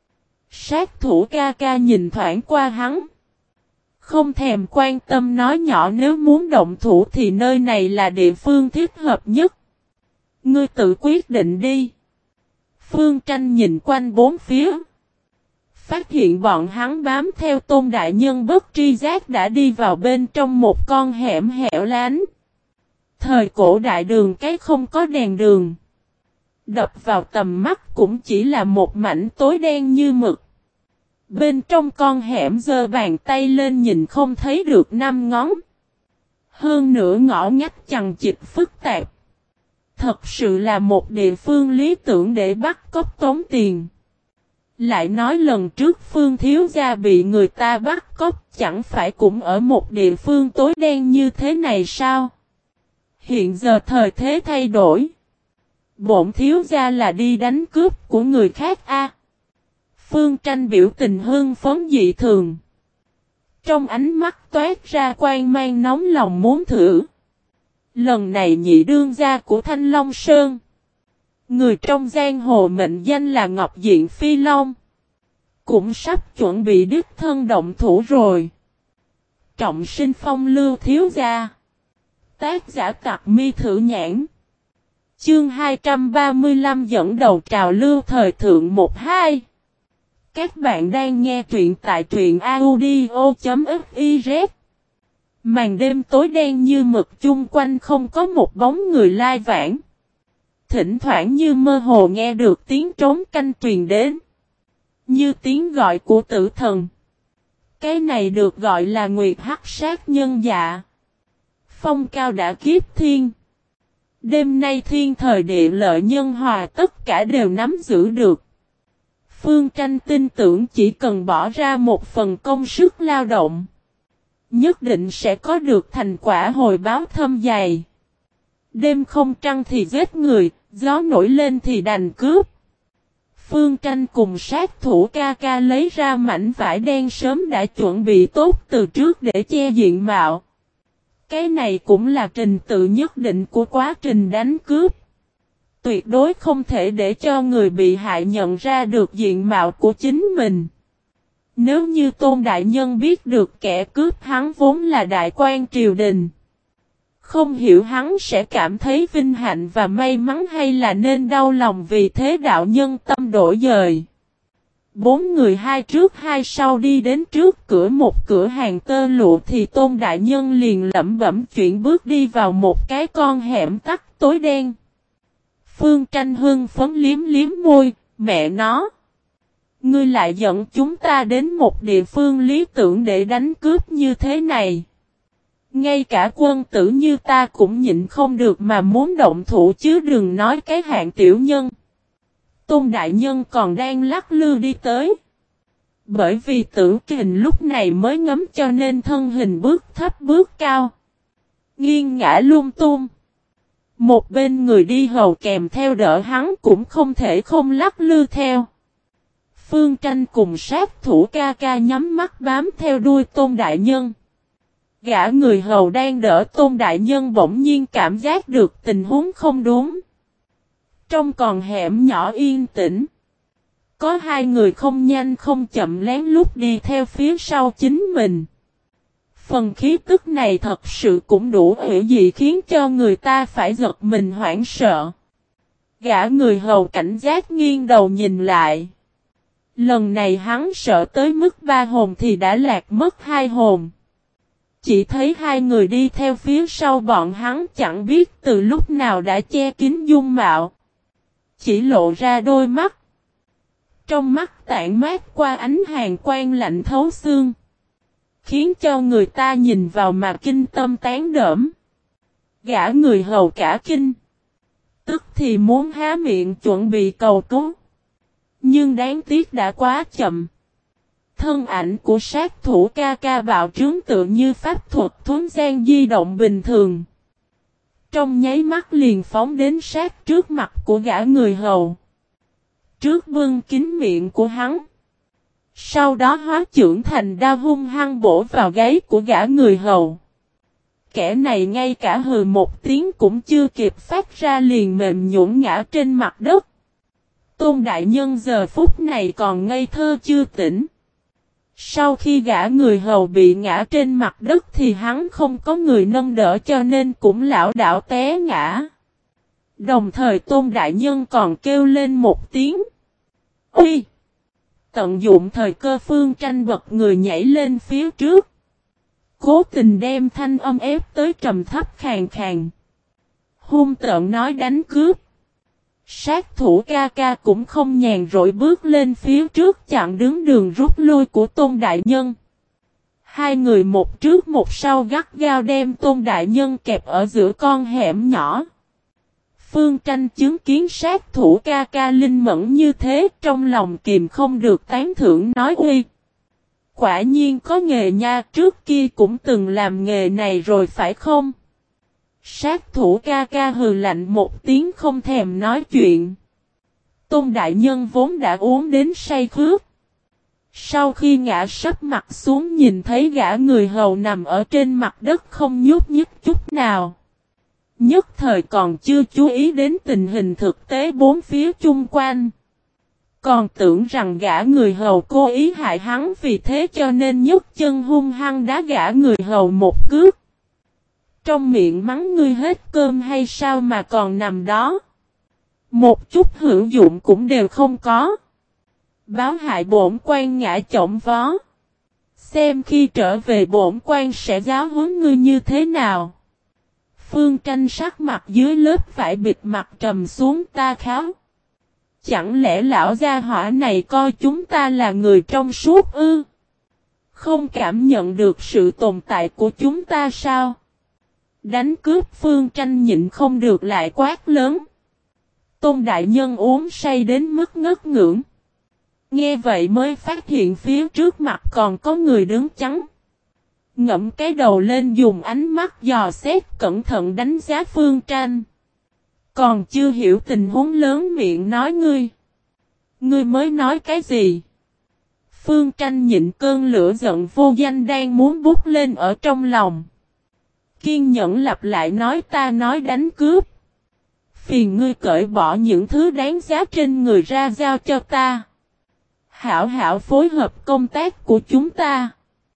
Sát thủ ca ca nhìn thoáng qua hắn. Không thèm quan tâm nói nhỏ nếu muốn động thủ thì nơi này là địa phương thích hợp nhất. Ngươi tự quyết định đi. Phương Tranh nhìn quanh bốn phía. Phát hiện bọn hắn bám theo tôn đại nhân bất tri giác đã đi vào bên trong một con hẻm hẻo lánh. Thời cổ đại đường cái không có đèn đường. Đập vào tầm mắt cũng chỉ là một mảnh tối đen như mực. Bên trong con hẻm giơ bàn tay lên nhìn không thấy được 5 ngón. Hơn nữa ngõ ngách chằng chịt phức tạp. Thật sự là một địa phương lý tưởng để bắt cóc tống tiền. Lại nói lần trước Phương thiếu gia bị người ta bắt cóc chẳng phải cũng ở một địa phương tối đen như thế này sao? Hiện giờ thời thế thay đổi. Bổn thiếu gia là đi đánh cướp của người khác a. Phương Tranh biểu tình hưng phấn dị thường. Trong ánh mắt toát ra quang mang nóng lòng muốn thử. Lần này nhị đương gia của Thanh Long Sơn. Người trong giang hồ mệnh danh là Ngọc Diện Phi Long. Cũng sắp chuẩn bị đích thân động thủ rồi. Trọng sinh phong lưu thiếu gia. Tác giả Tặc Mi Thử Nhãn. Chương 235 dẫn đầu trào lưu thời thượng 1-2. Các bạn đang nghe truyện tại truyện audio.fiz. Màn đêm tối đen như mực chung quanh không có một bóng người lai vãng. Thỉnh thoảng như mơ hồ nghe được tiếng trống canh truyền đến. Như tiếng gọi của tử thần. Cái này được gọi là nguyệt hắc sát nhân dạ. Phong cao đã kiếp thiên. Đêm nay thiên thời địa lợi nhân hòa tất cả đều nắm giữ được. Phương Tranh tin tưởng chỉ cần bỏ ra một phần công sức lao động. Nhất định sẽ có được thành quả hồi báo thâm dày. Đêm không trăng thì giết người, gió nổi lên thì đành cướp. Phương Tranh cùng sát thủ ca ca lấy ra mảnh vải đen sớm đã chuẩn bị tốt từ trước để che diện mạo. Cái này cũng là trình tự nhất định của quá trình đánh cướp. Tuyệt đối không thể để cho người bị hại nhận ra được diện mạo của chính mình. Nếu như Tôn Đại Nhân biết được kẻ cướp hắn vốn là đại quan triều đình. Không hiểu hắn sẽ cảm thấy vinh hạnh và may mắn hay là nên đau lòng vì thế đạo nhân tâm đổi dời. 4 người hai trước hai sau đi đến trước cửa một cửa hàng tơ lụa thì Tôn Đại Nhân liền lẩm bẩm chuyện bước đi vào một cái con hẻm tắt tối đen. Phương Tranh hưng phấn liếm liếm môi, mẹ nó. Ngươi lại dẫn chúng ta đến một địa phương lý tưởng để đánh cướp như thế này. Ngay cả quân tử như ta cũng nhịn không được mà muốn động thủ chứ đừng nói cái hạng tiểu nhân. Tôn Đại Nhân còn đang lắc lư đi tới. Bởi vì Tử Kình lúc này mới ngấm cho nên thân hình bước thấp bước cao. Nghiêng ngã lung tung. Một bên người đi hầu kèm theo đỡ hắn cũng không thể không lắc lư theo. Phương Tranh cùng sát thủ ca ca nhắm mắt bám theo đuôi Tôn Đại Nhân. Gã người hầu đang đỡ Tôn Đại Nhân bỗng nhiên cảm giác được tình huống không đúng. Trong con hẻm nhỏ yên tĩnh. có hai người không nhanh không chậm lén lút đi theo phía sau chính mình. Phần khí tức này thật sự cũng đủ hủy dị khiến cho người ta phải giật mình hoảng sợ. Gã người hầu cảnh giác nghiêng đầu nhìn lại. Lần này hắn sợ tới mức 3 hồn thì đã lạc mất 2 hồn. Chỉ thấy hai người đi theo phía sau bọn hắn chẳng biết từ lúc nào đã che kín dung mạo. Chỉ lộ ra đôi mắt. Trong mắt tản mát qua ánh hàn quang lạnh thấu xương. Khiến cho người ta nhìn vào mà kinh tâm tán đỡm. Gã người hầu cả kinh. Tức thì muốn há miệng chuẩn bị cầu cứu. Nhưng đáng tiếc đã quá chậm. Thân ảnh của sát thủ ca ca bạo trướng tự như pháp thuật thuấn gian di động bình thường. Trong nháy mắt liền phóng đến sát trước mặt của gã người hầu. Trước bưng kín miệng của hắn. Sau đó hóa trưởng thành đao hung hăng bổ vào gáy của gã người hầu. Kẻ này ngay cả hừ một tiếng cũng chưa kịp phát ra liền mềm nhũn ngã trên mặt đất. Tôn đại nhân giờ phút này còn ngây thơ chưa tỉnh. Sau khi gã người hầu bị ngã trên mặt đất thì hắn không có người nâng đỡ cho nên cũng lảo đảo té ngã. Đồng thời Tôn đại nhân còn kêu lên một tiếng. Uy! Tận dụng thời cơ Phương Tranh bật người nhảy lên phía trước. Cố tình đem thanh âm ép tới trầm thấp khàn khàn. Hung tợn nói đánh cướp. Sát thủ ca ca cũng không nhàn rỗi bước lên phía trước chặn đứng đường rút lui của Tôn đại nhân. Hai người một trước một sau gắt gao đem Tôn đại nhân kẹp ở giữa con hẻm nhỏ. Phương Tranh chứng kiến sát thủ ca ca linh mẫn như thế trong lòng kìm không được tán thưởng nói uy. Quả nhiên có nghề nha, trước kia cũng từng làm nghề này rồi phải không? Sát thủ ca ca hừ lạnh một tiếng không thèm nói chuyện. Tôn đại nhân vốn đã uống đến say khướt. Sau khi ngã sấp mặt xuống nhìn thấy gã người hầu nằm ở trên mặt đất không nhúc nhích chút nào. Nhất thời còn chưa chú ý đến tình hình thực tế bốn phía chung quanh. Còn tưởng rằng gã người hầu cố ý hại hắn vì thế cho nên nhấc chân hung hăng đá gã người hầu một cước. Trong miệng mắng ngươi hết cơm hay sao mà còn nằm đó. Một chút hữu dụng cũng đều không có. Báo hại bổn quan ngã chổng vó. Xem khi trở về bổn quan sẽ giáo huấn ngươi như thế nào. Phương Tranh sắc mặt dưới lớp vải bịt mặt trầm xuống ta kháo. Chẳng lẽ lão gia hỏa này coi chúng ta là người trong suốt ư? Không cảm nhận được sự tồn tại của chúng ta sao? Đánh cướp Phương Tranh nhịn không được lại quát lớn. Tôn đại nhân uống say đến mức ngất ngưỡng. Nghe vậy mới phát hiện phía trước mặt còn có người đứng chắn. Ngậm cái đầu lên dùng ánh mắt dò xét cẩn thận đánh giá Phương Tranh. Còn chưa hiểu tình huống lớn miệng nói ngươi. Ngươi mới nói cái gì? Phương Tranh nhịn cơn lửa giận vô danh đang muốn bút lên ở trong lòng. Kiên nhẫn lặp lại nói ta nói đánh cướp. Phiền ngươi cởi bỏ những thứ đáng giá trên người ra giao cho ta. Hảo hảo phối hợp công tác của chúng ta.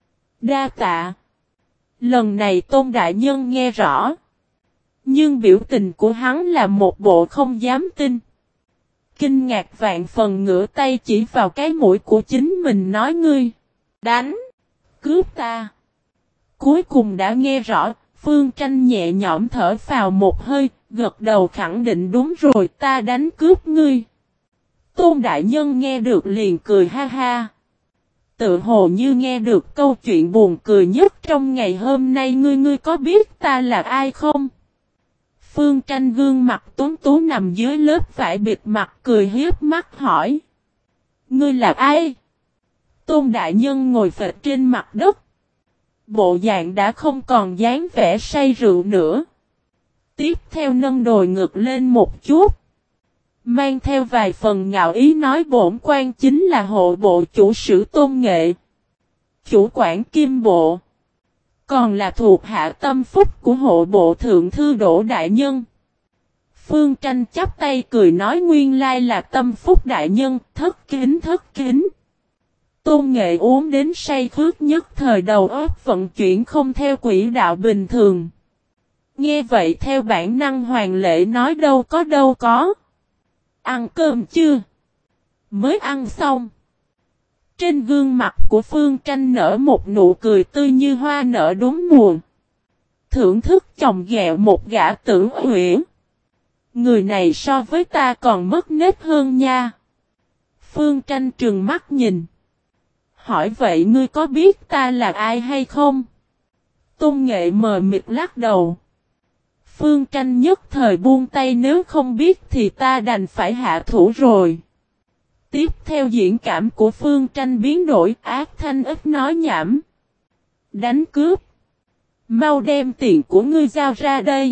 Đa tạ. Lần này Tôn đại nhân nghe rõ. Nhưng biểu tình của hắn là một bộ không dám tin. Kinh ngạc vạn phần ngửa tay chỉ vào cái mũi của chính mình nói ngươi. Đánh. Cướp ta. Cuối cùng đã nghe rõ. Phương Tranh nhẹ nhõm thở phào một hơi. Gật đầu khẳng định đúng rồi ta đánh cướp ngươi. Tôn đại nhân nghe được liền cười ha ha. Tự hồ như nghe được câu chuyện buồn cười nhất trong ngày hôm nay ngươi có biết ta là ai không? Phương Tranh gương mặt tuấn tú nằm dưới lớp vải bịt mặt cười hiếp mắt hỏi. Ngươi là ai? Tôn đại nhân ngồi phịch trên mặt đất. Bộ dạng đã không còn dáng vẻ say rượu nữa. Tiếp theo nâng đồi ngực lên một chút. Mang theo vài phần ngạo ý nói bổn quan chính là hộ bộ chủ sử Tôn Nghệ. Chủ quản Kim Bộ. Còn là thuộc hạ tâm phúc của hộ bộ thượng thư Đỗ Đại Nhân. Phương Tranh chắp tay cười nói nguyên lai là Tâm Phúc đại nhân, thất kính thất kính. Tôn Nghệ uống đến say khướt nhất thời đầu óc vận chuyển không theo quỹ đạo bình thường. Nghe vậy theo bản năng Hoàng Lệ nói đâu có. Ăn cơm chưa? Mới ăn xong. Trên gương mặt của Phương Tranh nở một nụ cười tươi như hoa nở đúng mùa. Thưởng thức chồng ghẹo một gã tử uyển. Người này so với ta còn mất nết hơn nha. Phương Tranh trừng mắt nhìn. Hỏi vậy ngươi có biết ta là ai hay không? Tôn Nghệ mờ mịt lắc đầu. Phương Tranh nhất thời buông tay nếu không biết thì ta đành phải hạ thủ rồi. Tiếp theo diễn cảm của Phương Tranh biến đổi ác thanh ít nói nhảm. Đánh cướp. Mau đem tiền của ngươi giao ra đây.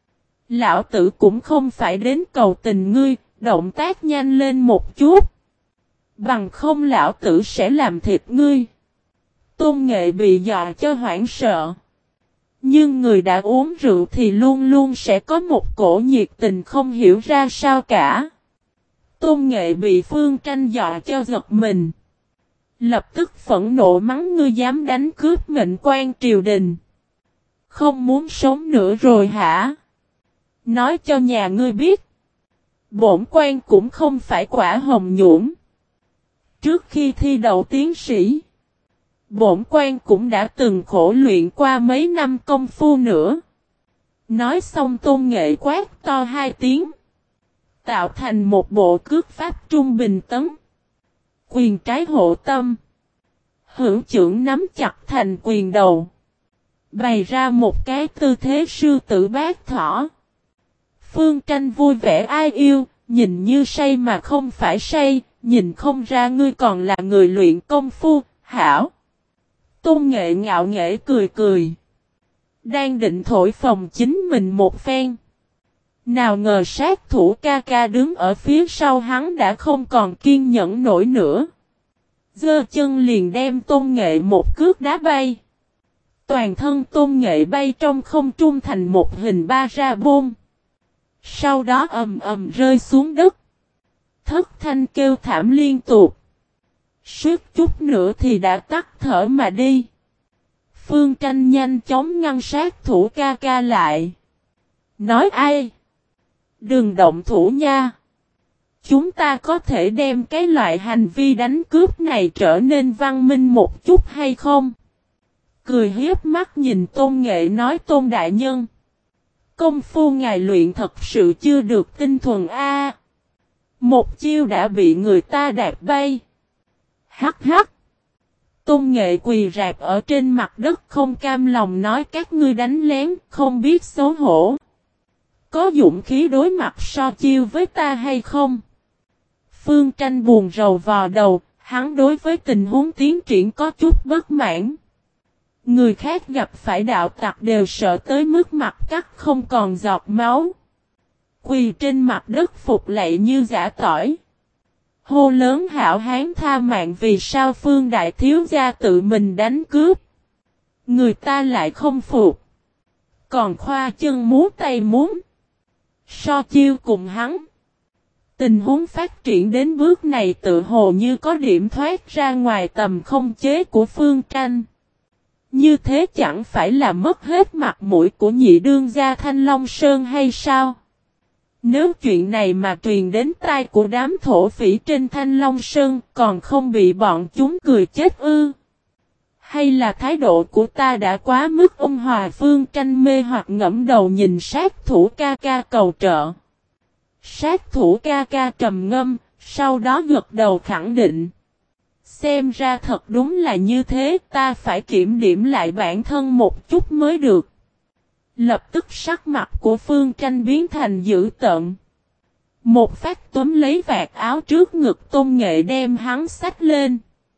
Lão tử cũng không phải đến cầu tình ngươi, động tác nhanh lên một chút. Bằng không lão tử sẽ làm thịt ngươi. Tôn Nghệ bị dọa cho hoảng sợ. Nhưng người đã uống rượu thì luôn luôn sẽ có một cổ nhiệt tình không hiểu ra sao cả. Tôn Nghệ bị Phương Tranh dọa cho giật mình. Lập tức phẫn nộ mắng ngươi dám đánh cướp mệnh quan triều đình. Không muốn sống nữa rồi hả? Nói cho nhà ngươi biết. Bổn quan cũng không phải quả hồng nhũn. Trước khi thi đậu tiến sĩ, bổn quan cũng đã từng khổ luyện qua mấy năm công phu nữa. Nói xong Tôn Nghệ quát to hai tiếng. Tạo thành một bộ cước pháp trung bình tấn. Quyền trái hộ tâm. Hữu chưởng nắm chặt thành quyền đầu. Bày ra một cái tư thế sư tử bát thỏ. Phương Tranh vui vẻ ai yêu, nhìn như say mà không phải say, nhìn không ra ngươi còn là người luyện công phu, hảo. Tôn Nghệ ngạo nghễ cười cười. Đang định thổi phồng chính mình một phen. Nào ngờ sát thủ ca ca đứng ở phía sau hắn đã không còn kiên nhẫn nổi nữa. Giơ chân liền đem Tôn Nghệ một cước đá bay. Toàn thân Tôn Nghệ bay trong không trung thành một hình ba ra bôn. Sau đó ầm ầm rơi xuống đất. Thất thanh kêu thảm liên tục. Suýt chút nữa thì đã tắt thở mà đi. Phương Tranh nhanh chóng ngăn sát thủ ca ca lại. Nói ai? Đừng động thủ nha. Chúng ta có thể đem cái loại hành vi đánh cướp này trở nên văn minh một chút hay không? Cười hiếp mắt nhìn Tôn Nghệ nói Tôn đại nhân. Công phu ngài luyện thật sự chưa được tinh thuần a. Một chiêu đã bị người ta đạp bay. Hắc hắc. Tôn Nghệ quỳ rạp ở trên mặt đất không cam lòng nói các ngươi đánh lén không biết xấu hổ. Có dũng khí đối mặt so chiêu với ta hay không? Phương Tranh buồn rầu vò đầu, hắn đối với tình huống tiến triển có chút bất mãn. Người khác gặp phải đạo tặc đều sợ tới mức mặt cắt không còn giọt máu. Quỳ trên mặt đất phục lạy như giã tỏi. Hô lớn hảo hán tha mạng vì sao Phương đại thiếu gia tự mình đánh cướp. Người ta lại không phục. Còn khoa chân múa tay muốn. So chiêu cùng hắn. Tình huống phát triển đến bước này tự hồ như có điểm thoát ra ngoài tầm không chế của Phương Tranh. Như thế chẳng phải là mất hết mặt mũi của nhị đương gia Thanh Long Sơn hay sao? Nếu chuyện này mà truyền đến tai của đám thổ phỉ trên Thanh Long Sơn còn không bị bọn chúng cười chết ư? Hay là thái độ của ta đã quá mức ôn hòa? Phương Tranh mê hoặc ngẫm đầu nhìn sát thủ ca ca cầu trợ. Sát thủ ca ca trầm ngâm, sau đó gật đầu khẳng định. Xem ra thật đúng là như thế, ta phải kiểm điểm lại bản thân một chút mới được. Lập tức sắc mặt của Phương Tranh biến thành dữ tợn. Một phát túm lấy vạt áo trước ngực Tôn Nghệ đem hắn xách lên.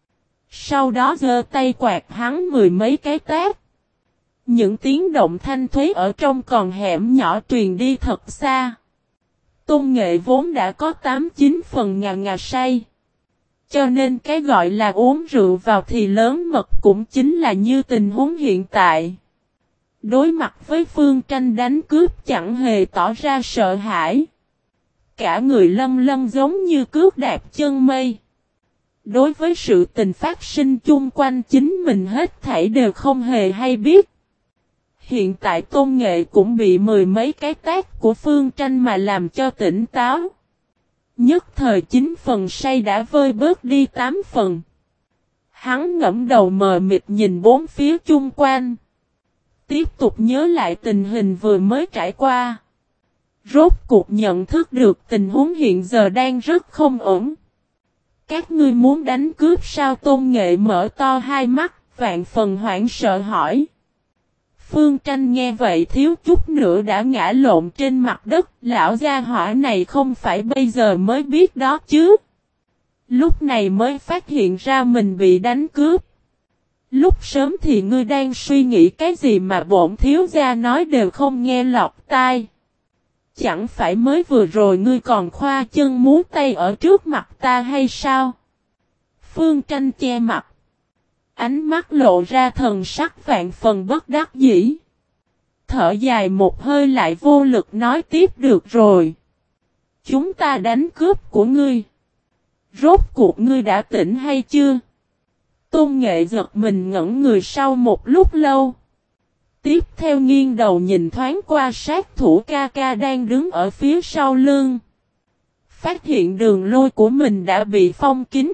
Sau đó giơ tay quạt hắn mười mấy cái tát. Những tiếng động thanh thúy ở trong con hẻm nhỏ truyền đi thật xa. Tôn Nghệ vốn đã có 8-9 phần ngà say. Cho nên cái gọi là uống rượu vào thì lớn mật cũng chính là như tình huống hiện tại. Đối mặt với Phương Tranh đánh cướp chẳng hề tỏ ra sợ hãi. Cả người lân lân giống như cước đạp chân mây. Đối với sự tình phát sinh chung quanh chính mình hết thảy đều không hề hay biết. Hiện tại Tôn Nghệ cũng bị mười mấy cái tát của Phương Tranh mà làm cho tỉnh táo. Nhất thời 9 phần say đã vơi bớt đi 8 phần. Hắn ngẫm đầu mờ mịt nhìn bốn phía chung quanh. Tiếp tục nhớ lại tình hình vừa mới trải qua. Rốt cuộc nhận thức được tình huống hiện giờ đang rất không ổn. Các ngươi muốn đánh cướp sao? Tôn Nghệ mở to hai mắt, vạn phần hoảng sợ hỏi. Phương Tranh nghe vậy thiếu chút nữa đã ngã lộn trên mặt đất. Lão gia hỏa này không phải bây giờ mới biết đó chứ. Lúc này mới phát hiện ra mình bị đánh cướp. Lúc sớm thì ngươi đang suy nghĩ cái gì mà bổn thiếu gia nói đều không nghe lọt tai. Chẳng phải mới vừa rồi ngươi còn khoa chân múa tay ở trước mặt ta hay sao? Phương Tranh che mặt. Ánh mắt lộ ra thần sắc vạn phần bất đắc dĩ. Thở dài một hơi lại vô lực nói tiếp được rồi. Chúng ta đánh cướp của ngươi. Rốt cuộc ngươi đã tỉnh hay chưa? Tôn Nghệ giật mình ngẩn người sau một lúc lâu. Tiếp theo nghiêng đầu nhìn thoáng qua sát thủ ca ca đang đứng ở phía sau lưng. Phát hiện đường lôi của mình đã bị phong kín.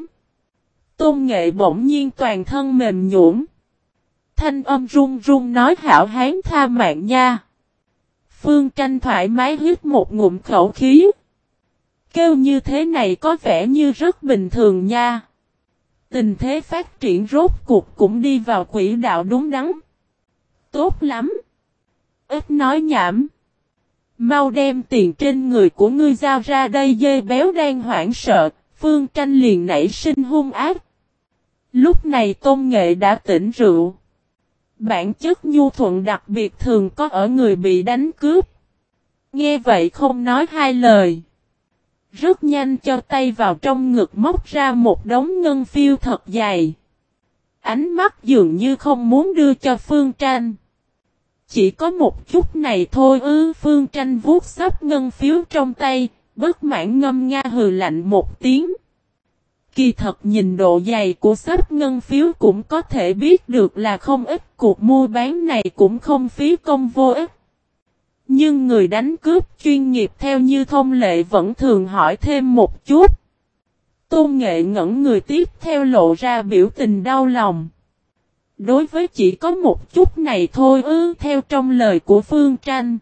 Tôn Nghệ bỗng nhiên toàn thân mềm nhũn. Thanh âm run run nói hảo hán tha mạng nha. Phương Tranh thoải mái hít một ngụm khẩu khí. Kêu như thế này có vẻ như rất bình thường nha. Tình thế phát triển rốt cuộc cũng đi vào quỹ đạo đúng đắn. Tốt lắm. Ít nói nhảm. Mau đem tiền trên người của ngươi giao ra đây. Dê béo đang hoảng sợ. Phương Tranh liền nảy sinh hung ác. Lúc này Tôn Nghệ đã tỉnh rượu. Bản chất nhu thuận đặc biệt thường có ở người bị đánh cướp. Nghe vậy không nói hai lời. Rất nhanh cho tay vào trong ngực móc ra một đống ngân phiếu thật dày. Ánh mắt dường như không muốn đưa cho Phương Tranh. Chỉ có một chút này thôi ư. Phương Tranh vuốt xấp ngân phiếu trong tay, bất mãn ngâm nga hừ lạnh một tiếng. Kỳ thật nhìn độ dày của xấp ngân phiếu cũng có thể biết được là không ít, cuộc mua bán này cũng không phí công vô ích. Nhưng người đánh cướp chuyên nghiệp theo như thông lệ vẫn thường hỏi thêm một chút. Tôn Nghệ ngẩn người tiếp theo lộ ra biểu tình đau lòng. Đối với chỉ có một chút này thôi ư, theo trong lời của Phương Tranh.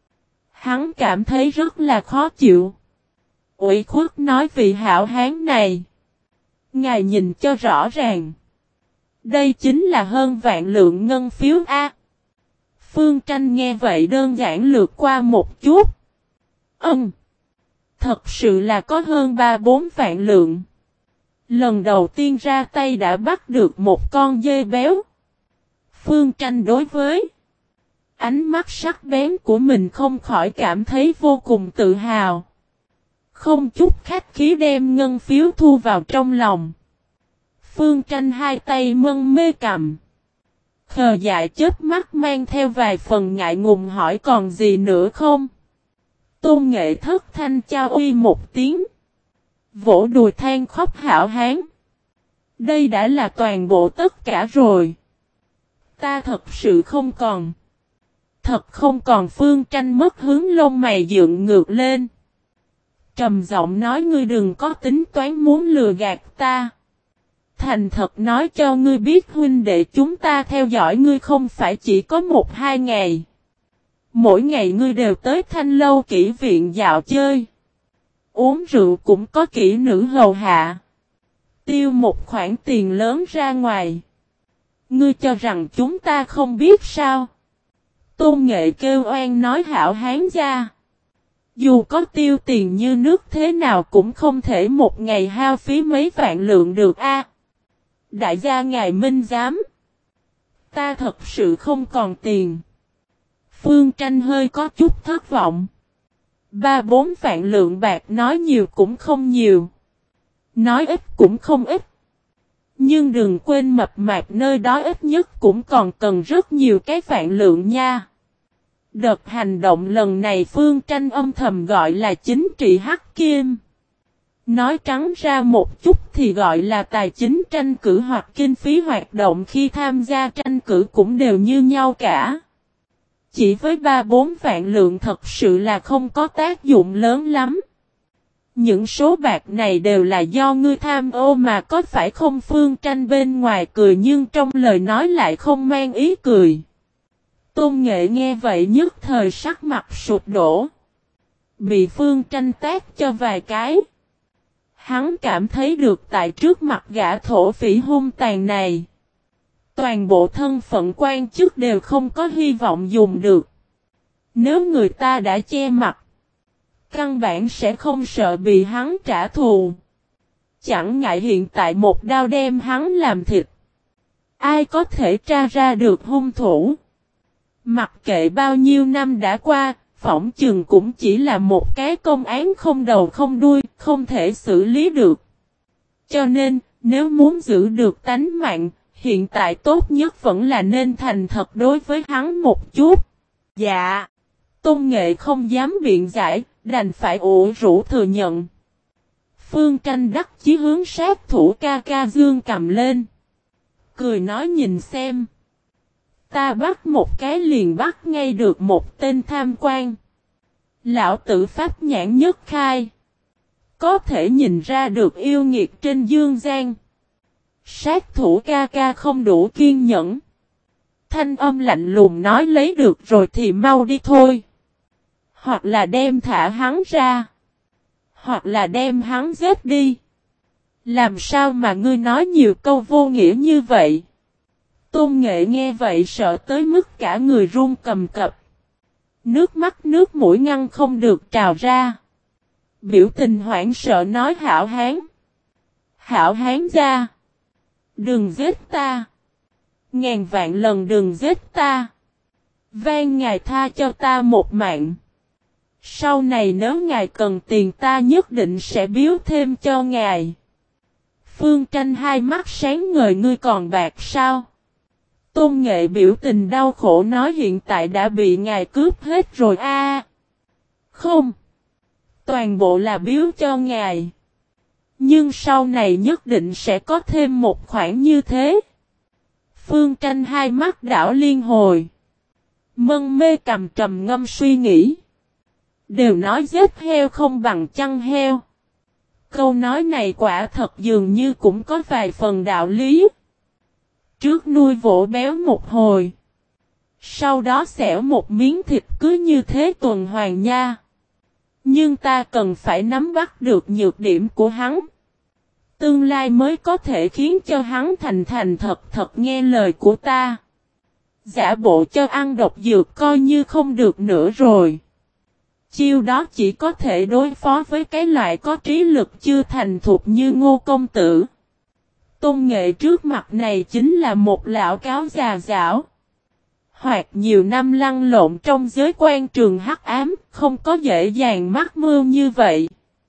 Hắn cảm thấy rất là khó chịu. Ủy khuất nói vị hảo hán này. Ngài nhìn cho rõ ràng. Đây chính là hơn vạn lượng ngân phiếu A. Phương Tranh nghe vậy đơn giản lướt qua một chút. Thật sự là có hơn 3-4 vạn lượng. Lần đầu tiên ra tay đã bắt được một con dê béo. Phương Tranh đối với ánh mắt sắc bén của mình không khỏi cảm thấy vô cùng tự hào. Không chút khách khí đem ngân phiếu thu vào trong lòng. Phương Tranh hai tay mân mê cầm. Khờ dại chớp mắt mang theo vài phần ngại ngùng hỏi còn gì nữa không? Tôn Nghệ thất thanh chao uy một tiếng. Vỗ đùi than khóc hảo hán. Đây đã là toàn bộ tất cả rồi. Ta thật sự không còn. Thật không còn. Phương Tranh mất hướng lông mày dựng ngược lên. Trầm giọng nói ngươi đừng có tính toán muốn lừa gạt ta. Thành thật nói cho ngươi biết huynh đệ chúng ta theo dõi ngươi không phải chỉ có 1-2 ngày. Mỗi ngày ngươi đều tới Thanh Lâu kỹ viện dạo chơi. Uống rượu cũng có kỹ nữ hầu hạ. Tiêu một khoản tiền lớn ra ngoài. Ngươi cho rằng chúng ta không biết sao? Tôn Nghệ kêu oan nói hảo hán gia. Dù có tiêu tiền như nước thế nào cũng không thể một ngày hao phí mấy vạn lượng được a. Đại gia ngài minh giám. Ta thật sự không còn tiền. Phương Tranh hơi có chút thất vọng. 3-4 vạn lượng bạc nói nhiều cũng không nhiều. Nói ít cũng không ít. Nhưng đừng quên mập mạp nơi đó ít nhất cũng còn cần rất nhiều cái vạn lượng nha. Đợt hành động lần này Phương Tranh âm thầm gọi là chính trị hắc kim. Nói trắng ra một chút thì gọi là tài chính tranh cử hoặc kinh phí hoạt động khi tham gia tranh cử cũng đều như nhau cả. Chỉ với 3-4 vạn lượng thật sự là không có tác dụng lớn lắm. Những số bạc này đều là do ngươi tham ô mà có phải không? Phương Tranh bên ngoài cười nhưng trong lời nói lại không mang ý cười. Tôn Nghệ nghe vậy nhất thời sắc mặt sụp đổ. Bị Phương Tranh tát cho vài cái. Hắn cảm thấy được tại trước mặt gã thổ phỉ hung tàn này. Toàn bộ thân phận quan chức đều không có hy vọng dùng được. Nếu người ta đã che mặt, căn bản sẽ không sợ bị hắn trả thù. Chẳng ngại hiện tại một đao đem hắn làm thịt. Ai có thể tra ra được hung thủ? Mặc kệ bao nhiêu năm đã qua, phỏng chừng cũng chỉ là một cái công án không đầu không đuôi, không thể xử lý được. Cho nên, nếu muốn giữ được tánh mạng, hiện tại tốt nhất vẫn là nên thành thật đối với hắn một chút. Dạ. Tôn Nghệ không dám biện giải, đành phải ủ rũ thừa nhận. Phương Tranh đắc chí hướng sát thủ ca ca dương cầm lên. Cười nói nhìn xem. Ta bắt một cái liền bắt ngay được một tên tham quan. Lão tử pháp nhãn nhất khai. Có thể nhìn ra được yêu nghiệt trên dương gian. Sát thủ ca ca không đủ kiên nhẫn. Thanh âm lạnh lùng nói lấy được rồi thì mau đi thôi. Hoặc là đem thả hắn ra. Hoặc là đem hắn giết đi. Làm sao mà ngươi nói nhiều câu vô nghĩa như vậy? Tôn Nghệ nghe vậy sợ tới mức cả người run cầm cập. Nước mắt nước mũi ngăn không được trào ra. Biểu tình hoảng sợ nói hảo hán. Hảo hán gia. Đừng giết ta. Ngàn vạn lần đừng giết ta. Van ngài tha cho ta một mạng. Sau này nếu ngài cần tiền ta nhất định sẽ biếu thêm cho ngài. Phương Tranh hai mắt sáng ngời ngươi còn bạc sao? Tôn Nghệ biểu tình đau khổ nói hiện tại đã bị ngài cướp hết rồi a. Không. Toàn bộ là biếu cho ngài. Nhưng sau này nhất định sẽ có thêm một khoản như thế. Phương Tranh hai mắt đảo liên hồi. Mân mê cầm trầm ngâm suy nghĩ. Đều nói giết heo không bằng chăn heo. Câu nói này quả thật dường như cũng có vài phần đạo lý. Trước nuôi vỗ béo một hồi. Sau đó xẻo một miếng thịt cứ như thế tuần hoàn nha. Nhưng ta cần phải nắm bắt được nhược điểm của hắn. Tương lai mới có thể khiến cho hắn thành thật nghe lời của ta. Giả bộ cho ăn độc dược coi như không được nữa rồi. Chiêu đó chỉ có thể đối phó với cái loại có trí lực chưa thành thục như Ngô công tử. Tôn Nghệ trước mặt này chính là một lão cáo già dảo. Hoặc nhiều năm lăn lộn trong giới quan trường hắc ám, không có dễ dàng mắc mưu như vậy.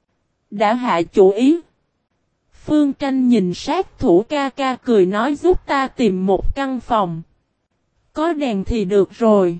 Đã hạ chủ ý. Phương Tranh nhìn sát thủ ca ca cười nói giúp ta tìm một căn phòng. Có đèn thì được rồi.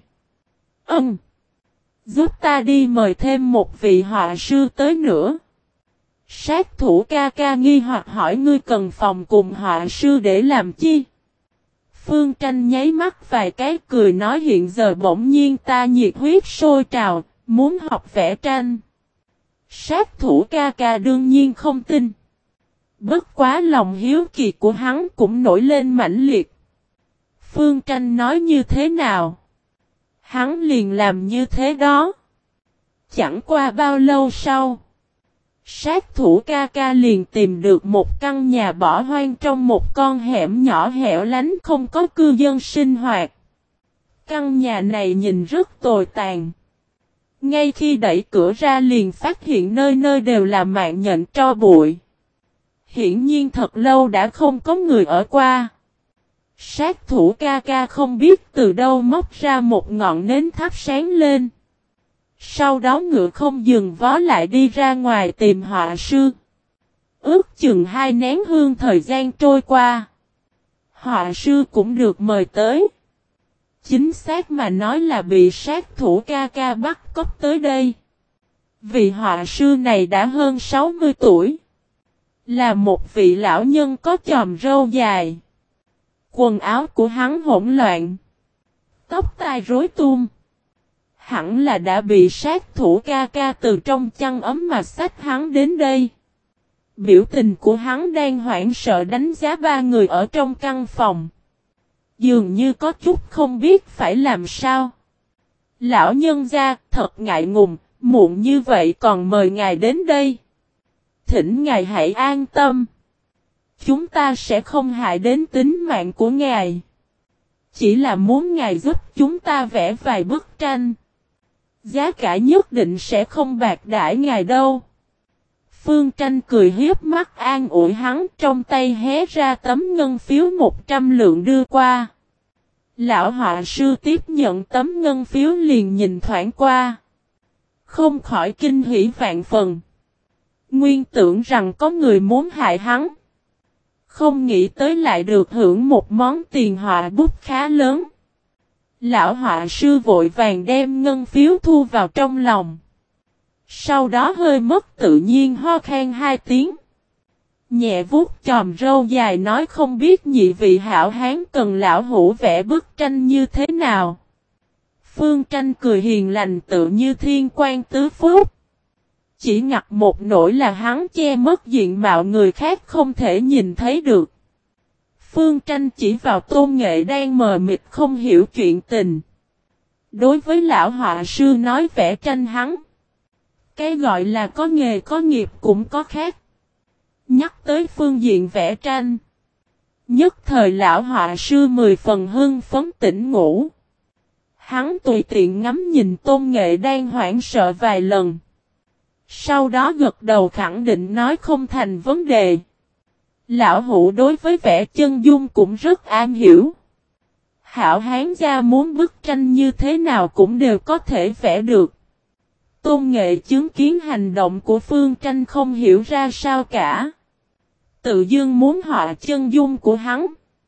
Giúp ta đi mời thêm một vị họa sư tới nữa. Sát thủ ca ca nghi hoặc hỏi ngươi cần phòng cùng họa sư để làm chi? Phương Tranh nháy mắt vài cái cười nói hiện giờ bỗng nhiên ta nhiệt huyết sôi trào, muốn học vẽ tranh. Sát thủ ca ca đương nhiên không tin. Bất quá lòng hiếu kỳ của hắn cũng nổi lên mãnh liệt. Phương Tranh nói như thế nào? Hắn liền làm như thế đó. Chẳng qua bao lâu sau. Sát thủ ca ca liền tìm được một căn nhà bỏ hoang trong một con hẻm nhỏ hẻo lánh không có cư dân sinh hoạt. Căn nhà này nhìn rất tồi tàn. Ngay khi đẩy cửa ra liền phát hiện nơi nơi đều là mạng nhện tro bụi. Hiển nhiên thật lâu đã không có người ở qua. Sát thủ ca ca không biết từ đâu móc ra một ngọn nến thắp sáng lên. Sau đó ngựa không dừng vó lại đi ra ngoài tìm họa sư. Ước chừng 2 nén hương thời gian trôi qua. Họa sư cũng được mời tới. Chính xác mà nói là bị sát thủ ca ca bắt cóc tới đây. Vị họa sư này đã hơn 60 tuổi. Là một vị lão nhân có chòm râu dài. Quần áo của hắn hỗn loạn. Tóc tai rối tung. Hẳn là đã bị sát thủ ca ca từ trong chăn ấm mà xách hắn đến đây. Biểu tình của hắn đang hoảng sợ đánh giá 3 người ở trong căn phòng. Dường như có chút không biết phải làm sao. Lão nhân gia, thật ngại ngùng, muộn như vậy còn mời ngài đến đây. Thỉnh ngài hãy an tâm. Chúng ta sẽ không hại đến tính mạng của ngài. Chỉ là muốn ngài giúp chúng ta vẽ vài bức tranh. Giá cả nhất định sẽ không bạc đãi ngài đâu. Phương Tranh cười hiếp mắt an ủi hắn, trong tay hé ra tấm ngân phiếu 100 lượng đưa qua. Lão họa sư tiếp nhận tấm ngân phiếu liền nhìn thoáng qua. Không khỏi kinh hỉ vạn phần. Nguyên tưởng rằng có người muốn hại hắn. Không nghĩ tới lại được hưởng một món tiền họa bút khá lớn. Lão họa sư vội vàng đem ngân phiếu thu vào trong lòng. Sau đó hơi mất tự nhiên ho khan 2 tiếng. Nhẹ vuốt chòm râu dài nói không biết nhị vị hảo hán cần lão hủ vẽ bức tranh như thế nào. Phương Tranh cười hiền lành tự như thiên quan tứ phúc. Chỉ ngặt một nỗi là hắn che mất diện mạo người khác không thể nhìn thấy được. Phương Tranh chỉ vào Tôn Nghệ đang mờ mịt không hiểu chuyện tình. Đối với lão họa sư nói vẽ tranh hắn. Cái gọi là có nghề có nghiệp cũng có khác. Nhắc tới phương diện vẽ tranh. Nhất thời lão họa sư 10 phần hưng phấn tỉnh ngủ. Hắn tùy tiện ngắm nhìn Tôn Nghệ đang hoảng sợ vài lần. Sau đó gật đầu khẳng định nói không thành vấn đề. Lão hủ đối với vẽ chân dung cũng rất am hiểu. Hảo hán gia muốn bức tranh như thế nào cũng đều có thể vẽ được. Tôn Nghệ chứng kiến hành động của Phương Tranh không hiểu ra sao cả. Tự dưng muốn họa chân dung của hắn.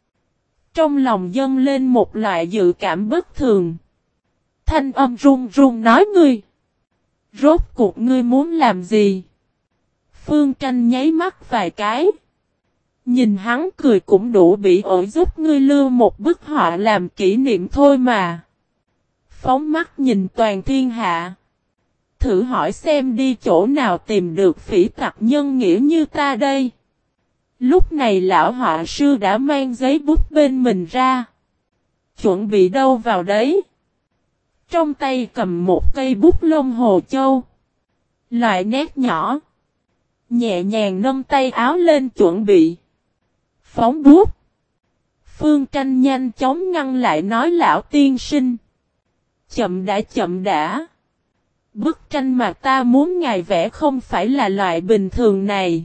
Trong lòng dâng lên một loại dự cảm bất thường. Thanh âm run run nói ngươi. Rốt cuộc ngươi muốn làm gì? Phương Tranh nháy mắt vài cái. Nhìn hắn cười cũng đủ bị ổi giúp ngươi lưu một bức họa làm kỷ niệm thôi mà. Phóng mắt nhìn toàn thiên hạ. Thử hỏi xem đi chỗ nào tìm được phỉ tặc nhân nghĩa như ta đây. Lúc này lão họa sư đã mang giấy bút bên mình ra. Chuẩn bị đâu vào đấy. Trong tay cầm một cây bút lông hồ châu. Loại nét nhỏ. Nhẹ nhàng nâng tay áo lên chuẩn bị. Phóng bút. Phương Tranh nhanh chóng ngăn lại nói lão tiên sinh. Chậm đã. Bức tranh mà ta muốn ngài vẽ không phải là loại bình thường này.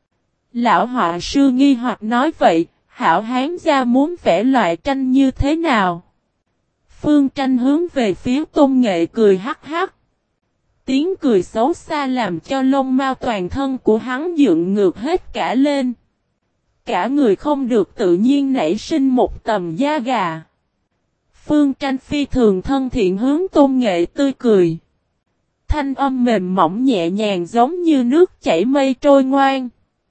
Lão họa sư nghi hoặc nói vậy, hảo hán gia muốn vẽ loại tranh như thế nào? Phương Tranh hướng về phía Tôn Nghệ cười hắc hắc. Tiếng cười xấu xa làm cho lông mao toàn thân của hắn dựng ngược hết cả lên. Cả người không được tự nhiên nảy sinh một tầm da gà. Phương Tranh phi thường thân thiện hướng Tôn Nghệ tươi cười. Thanh âm mềm mỏng nhẹ nhàng giống như nước chảy mây trôi ngoan.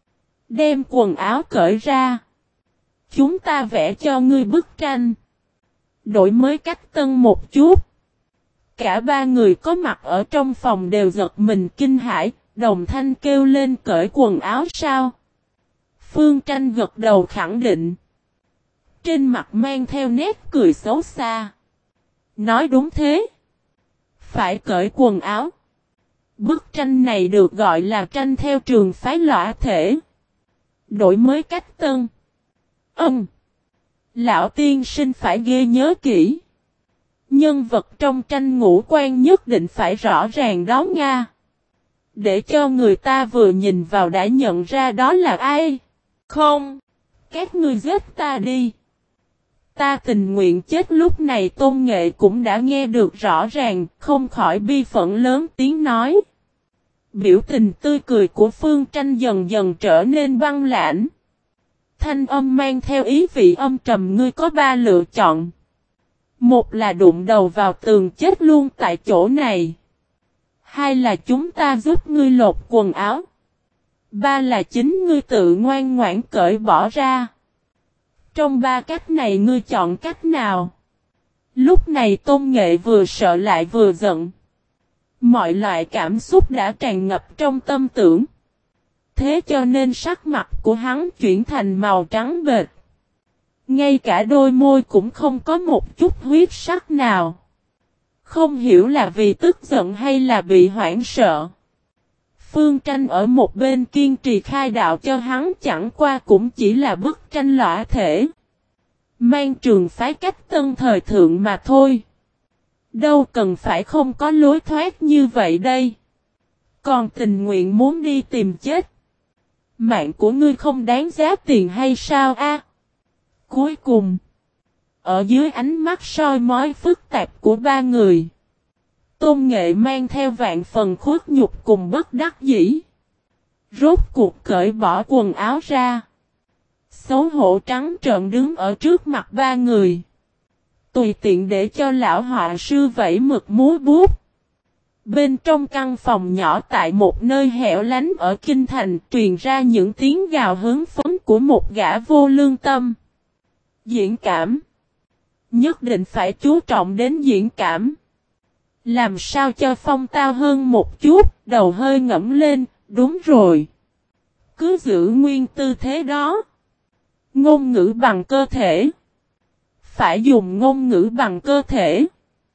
Đem quần áo cởi ra. Chúng ta vẽ cho ngươi bức tranh. Đổi mới cách tân một chút. Cả 3 người có mặt ở trong phòng đều giật mình kinh hãi, đồng thanh kêu lên cởi quần áo sao. Phương Tranh gật đầu khẳng định. Trên mặt mang theo nét cười xấu xa. Nói đúng thế. Phải cởi quần áo. Bức tranh này được gọi là tranh theo trường phái lõa thể. Đổi mới cách tân. Lão tiên sinh phải ghi nhớ kỹ. Nhân vật trong tranh ngũ quan nhất định phải rõ ràng đó nha. Để cho người ta vừa nhìn vào đã nhận ra đó là ai. Không. Các ngươi giết ta đi. Ta tình nguyện chết. Lúc này Tôn Nghệ cũng đã nghe được rõ ràng, không khỏi bi phẫn lớn tiếng nói. Biểu tình tươi cười của Phương Tranh dần dần trở nên băng lãnh. Thanh âm mang theo ý vị âm trầm, ngươi có 3 lựa chọn. Một là đụng đầu vào tường chết luôn tại chỗ này. Hai là chúng ta giúp ngươi lột quần áo. Ba là chính ngươi tự ngoan ngoãn cởi bỏ ra. Trong 3 cách này ngươi chọn cách nào? Lúc này Tôn Nghệ vừa sợ lại vừa giận. Mọi loại cảm xúc đã tràn ngập trong tâm tưởng. Thế cho nên sắc mặt của hắn chuyển thành màu trắng bệch. Ngay cả đôi môi cũng không có một chút huyết sắc nào. Không hiểu là vì tức giận hay là bị hoảng sợ. Phương Tranh ở một bên kiên trì khai đạo cho hắn, chẳng qua cũng chỉ là bức tranh lõa thể. Mang trường phái cách tân thời thượng mà thôi. Đâu cần phải không có lối thoát như vậy đây. Còn tình nguyện muốn đi tìm chết. Mạng của ngươi không đáng giá tiền hay sao a? Cuối cùng, ở dưới ánh mắt soi mói phức tạp của 3 người, Tôn Nghệ mang theo vạn phần khuất nhục cùng bất đắc dĩ. Rốt cuộc cởi bỏ quần áo ra. Xấu hổ trắng trợn đứng ở trước mặt 3 người. Tùy tiện để cho lão họa sư vẫy mực múa bút. Bên trong căn phòng nhỏ tại một nơi hẻo lánh ở Kinh Thành truyền ra những tiếng gào hớn phấn của một gã vô lương tâm. Diễn cảm. Nhất định phải chú trọng đến diễn cảm. Làm sao cho phong tao hơn một chút, đầu hơi ngẫm lên, đúng rồi. Cứ giữ nguyên tư thế đó. Ngôn ngữ bằng cơ thể. Phải dùng ngôn ngữ bằng cơ thể.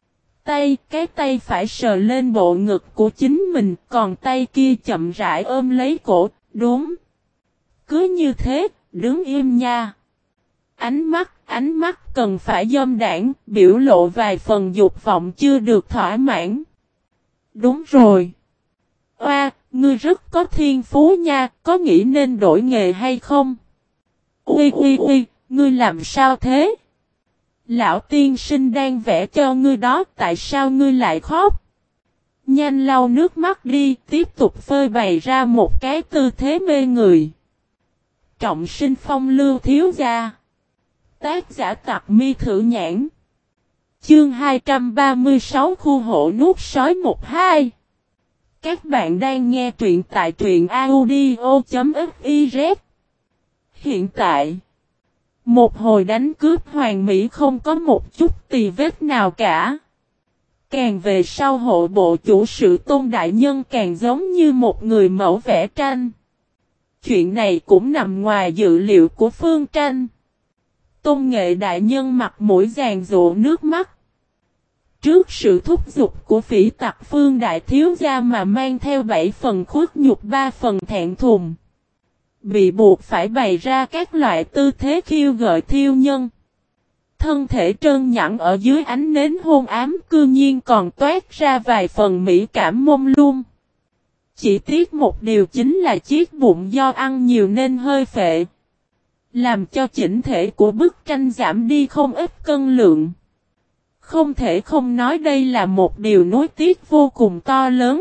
Cái tay phải sờ lên bộ ngực của chính mình, còn tay kia chậm rãi ôm lấy cổ, đúng. Cứ như thế, đứng im nha. Ánh mắt cần phải dâm đãng, biểu lộ vài phần dục vọng chưa được thỏa mãn. Đúng rồi. Oa, ngươi rất có thiên phú nha, có nghĩ nên đổi nghề hay không? Ui, ngươi làm sao thế? Lão tiên sinh đang vẽ cho ngươi đó, tại sao ngươi lại khóc? Nhanh lau nước mắt đi, tiếp tục phơi bày ra một cái tư thế mê người. Trọng sinh phong lưu thiếu gia. Tác giả Tặc Mi Thử Nhãn. Chương 236 khu hộ nuốt sói 1-2. Các bạn đang nghe truyện tại truyện audio.fiz. Hiện tại, một hồi đánh cướp hoàn mỹ không có một chút tì vết nào cả. Càng về sau hộ bộ chủ sự Tôn đại nhân càng giống như một người mẫu vẽ tranh. Chuyện này cũng nằm ngoài dự liệu của Phương Tranh. Tôn Nghệ đại nhân mặt mũi giàn giụa nước mắt. Trước sự thúc giục của phỉ tặc Phương đại thiếu gia mà mang theo 7 phần khuất nhục 3 phần thẹn thùng. Bị buộc phải bày ra các loại tư thế khiêu gợi thiêu nhân. Thân thể trơn nhẵn ở dưới ánh nến hôn ám cư nhiên còn toát ra vài phần mỹ cảm mông lung. Chỉ tiếc một điều chính là chiếc bụng do ăn nhiều nên hơi phệ. Làm cho chỉnh thể của bức tranh giảm đi không ít cân lượng. Không thể không nói đây là một điều nối tiếc vô cùng to lớn.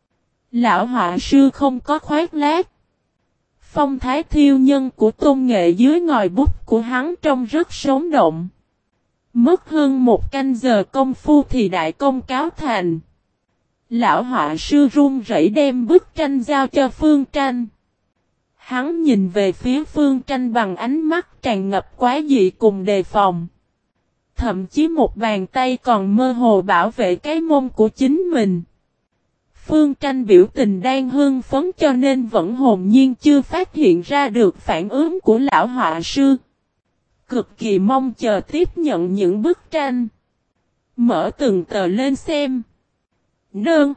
Lão họa sư không có khoác lác. Phong thái thiêu nhân của Tôn Nghệ dưới ngòi bút của hắn trông rất sống động. Mất hơn 1 canh giờ công phu thì đại công cáo thành. Lão họa sư run rẩy đem bức tranh giao cho Phương Tranh. Hắn nhìn về phía Phương Tranh bằng ánh mắt tràn ngập quá dị cùng đề phòng. Thậm chí một bàn tay còn mơ hồ bảo vệ cái mông của chính mình. Phương Tranh biểu tình đang hưng phấn cho nên vẫn hồn nhiên chưa phát hiện ra được phản ứng của lão họa sư. Cực kỳ mong chờ tiếp nhận những bức tranh. Mở từng tờ lên xem. Nương.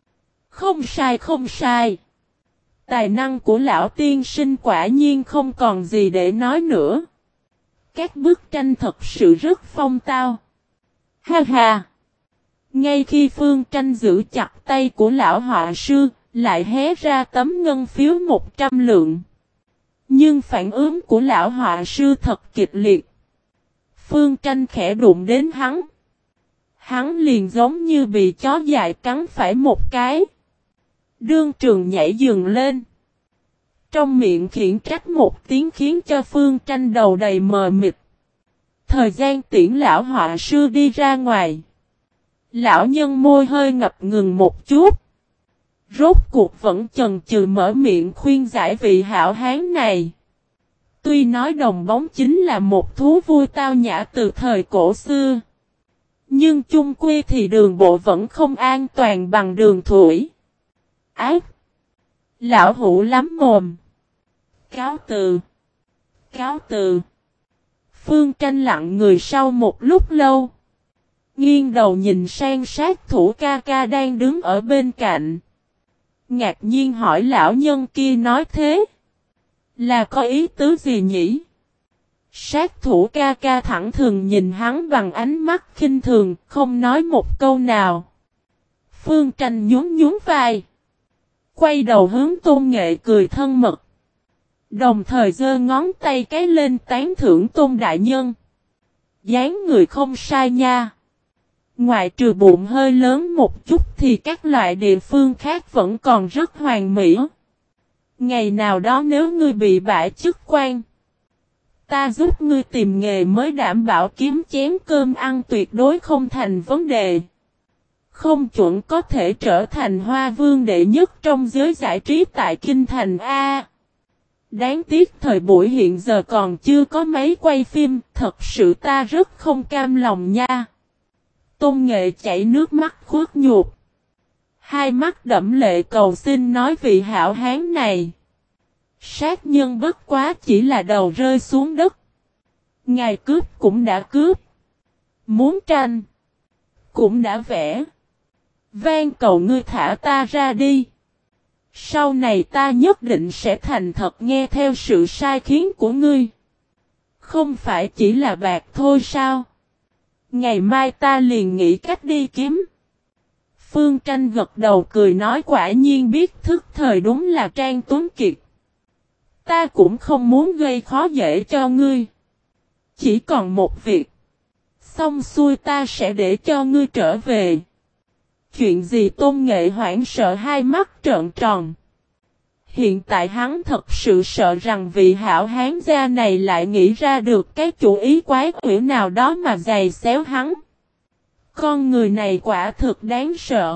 Không sai. Tài năng của lão tiên sinh quả nhiên không còn gì để nói nữa. Các bức tranh thật sự rất phong tao. Ha ha. Ngay khi Phương Tranh giữ chặt tay của lão họa sư, lại hé ra tấm ngân phiếu 100 lượng. Nhưng phản ứng của lão họa sư thật kịch liệt. Phương Tranh khẽ đụng đến hắn. Hắn liền giống như bị chó dại cắn phải một cái. Đương Trường nhảy dừng lên. Trong miệng khiển trách một tiếng khiến cho Phương Tranh đầu đầy mờ mịt. Thời gian tiễn lão họa sư đi ra ngoài. Lão nhân môi hơi ngập ngừng một chút. Rốt cuộc vẫn chần chừ mở miệng khuyên giải vị hảo hán này. Tuy nói đồng bóng chính là một thú vui tao nhã từ thời cổ xưa. Nhưng chung quy thì đường bộ vẫn không an toàn bằng đường thủy. Ác! Lão hủ lắm mồm. Cáo từ. Cáo từ. Phương Tranh lặng người sau một lúc lâu. Nghiêng đầu nhìn sang sát thủ ca ca đang đứng ở bên cạnh. Ngạc nhiên hỏi lão nhân kia nói thế. Là có ý tứ gì nhỉ? Sát thủ ca ca thẳng thừng nhìn hắn bằng ánh mắt khinh thường, không nói một câu nào. Phương Tranh nhún nhún vai. Quay đầu hướng Tôn Nghệ cười thân mật. Đồng thời giơ ngón tay cái lên tán thưởng Tôn đại nhân. Dáng người không sai nha. Ngoại trừ bụng hơi lớn một chút thì các loại địa phương khác vẫn còn rất hoàn mỹ. Ngày nào đó nếu ngươi bị bãi chức quan, ta giúp ngươi tìm nghề mới đảm bảo kiếm chén cơm ăn tuyệt đối không thành vấn đề. Không chuẩn có thể trở thành hoa vương đệ nhất trong giới giải trí tại Kinh Thành A. Đáng tiếc thời buổi hiện giờ còn chưa có máy quay phim, thật sự ta rất không cam lòng nha. Tôn Nghệ chảy nước mắt khuất nhục. Hai mắt đẫm lệ cầu xin nói vị hảo hán này. Sát nhân bất quá chỉ là đầu rơi xuống đất. Ngài cướp cũng đã cướp. Muốn tranh cũng đã vẽ. Van cầu ngươi thả ta ra đi. Sau này ta nhất định sẽ thành thật nghe theo sự sai khiến của ngươi. Không phải chỉ là bạc thôi sao? Ngày mai ta liền nghĩ cách đi kiếm. Phương Tranh gật đầu cười nói quả nhiên biết thức thời đúng là Trang Tuấn Kiệt. Ta cũng không muốn gây khó dễ cho ngươi. Chỉ còn một việc. Xong xuôi ta sẽ để cho ngươi trở về. Chuyện gì? Tôn Nghệ hoảng sợ hai mắt trợn tròn. Hiện tại hắn thật sự sợ rằng vị hảo hán gia này lại nghĩ ra được cái chủ ý quái quỷ nào đó mà giày xéo hắn. Con người này quả thực đáng sợ.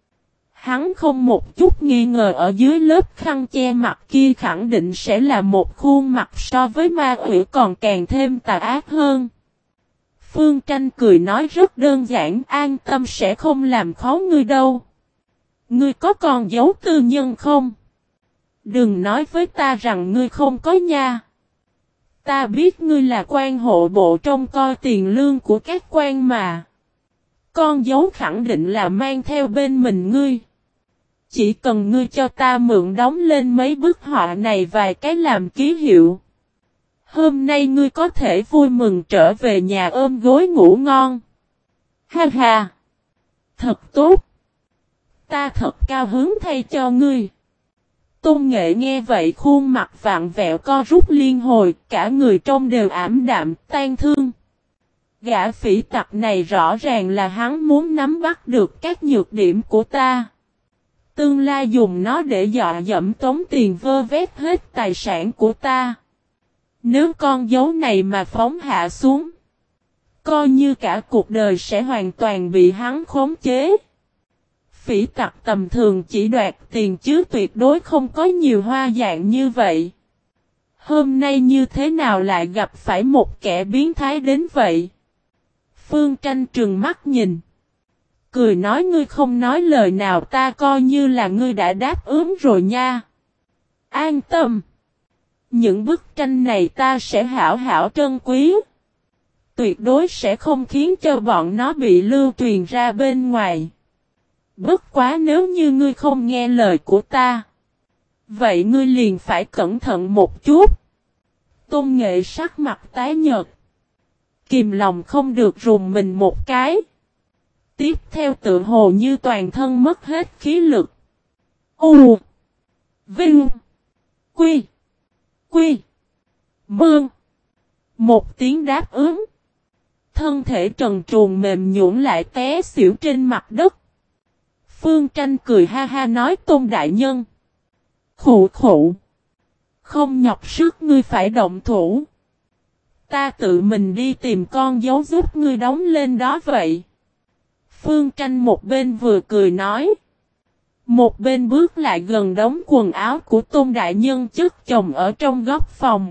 Hắn không một chút nghi ngờ ở dưới lớp khăn che mặt kia khẳng định sẽ là một khuôn mặt so với ma quỷ còn càng thêm tà ác hơn. Phương Tranh cười nói rất đơn giản, an tâm sẽ không làm khó ngươi đâu. Ngươi có còn giấu tư nhân không? Đừng nói với ta rằng ngươi không có nha. Ta biết ngươi là quan hộ bộ trông coi tiền lương của các quan mà. Con dấu khẳng định là mang theo bên mình ngươi. Chỉ cần ngươi cho ta mượn đóng lên mấy bức họa này vài cái làm ký hiệu. Hôm nay ngươi có thể vui mừng trở về nhà ôm gối ngủ ngon. Ha ha! Thật tốt! Ta thật cao hứng thay cho ngươi. Tôn Nghệ nghe vậy khuôn mặt vặn vẹo co rút liên hồi, cả người trông đều ảm đạm, tan thương. Gã phỉ tặc này rõ ràng là hắn muốn nắm bắt được các nhược điểm của ta. Tương lai dùng nó để dọa dẫm tống tiền vơ vét hết tài sản của ta. Nếu con dấu này mà phóng hạ xuống, coi như cả cuộc đời sẽ hoàn toàn bị hắn khống chế. Phỉ tặc tầm thường chỉ đoạt tiền chứ tuyệt đối không có nhiều hoa dạng như vậy. Hôm nay như thế nào lại gặp phải một kẻ biến thái đến vậy? Phương Tranh trừng mắt nhìn. Cười nói ngươi không nói lời nào ta coi như là ngươi đã đáp ứng rồi nha. An tâm. Những bức tranh này ta sẽ hảo hảo trân quý. Tuyệt đối sẽ không khiến cho bọn nó bị lưu truyền ra bên ngoài. Bất quá nếu như ngươi không nghe lời của ta, vậy ngươi liền phải cẩn thận một chút. Tôn Nghệ sắc mặt tái nhợt, kìm lòng không được rùng mình một cái. Tiếp theo tự hồ như toàn thân mất hết khí lực. U Vinh Quy Quy Mương. Một tiếng đáp ứng. Thân thể trần truồng mềm nhũn lại té xỉu trên mặt đất. Phương Tranh cười ha ha nói Tôn đại nhân. Khụ khụ. Không nhọc sức ngươi phải động thủ. Ta tự mình đi tìm con dấu giúp ngươi đóng lên đó vậy. Phương Tranh một bên vừa cười nói. Một bên bước lại gần đống quần áo của Tôn đại nhân chất chồng ở trong góc phòng.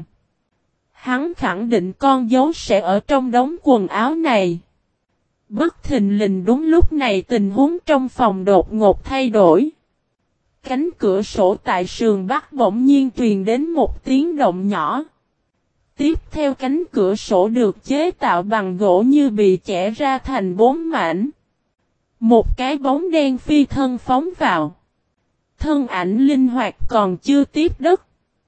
Hắn khẳng định con dấu sẽ ở trong đống quần áo này. Bất thình lình đúng lúc này tình huống trong phòng đột ngột thay đổi. Cánh cửa sổ tại sườn bắc bỗng nhiên truyền đến một tiếng động nhỏ. Tiếp theo cánh cửa sổ được chế tạo bằng gỗ như bị chẻ ra thành 4 mảnh. Một cái bóng đen phi thân phóng vào. Thân ảnh linh hoạt còn chưa tiếp đất.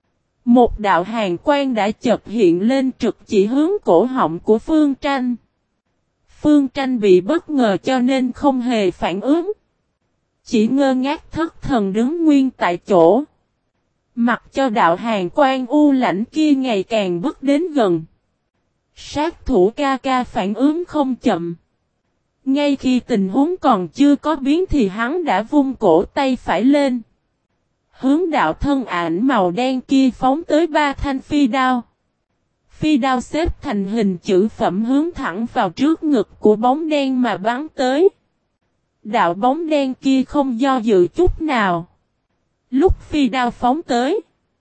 Một đạo hàn quang đã chợt hiện lên trực chỉ hướng cổ họng của Phương Tranh. Phương Tranh bị bất ngờ cho nên không hề phản ứng. Chỉ ngơ ngác thất thần đứng nguyên tại chỗ. Mặc cho đạo hàn quang u lãnh kia ngày càng bước đến gần. Sát thủ ca ca phản ứng không chậm. Ngay khi tình huống còn chưa có biến thì hắn đã vung cổ tay phải lên. Hướng đạo thân ảnh màu đen kia phóng tới 3 thanh phi đao. Phi đao xếp thành hình chữ phẩm hướng thẳng vào trước ngực của bóng đen mà bắn tới. Đạo bóng đen kia không do dự chút nào. Lúc phi đao phóng tới,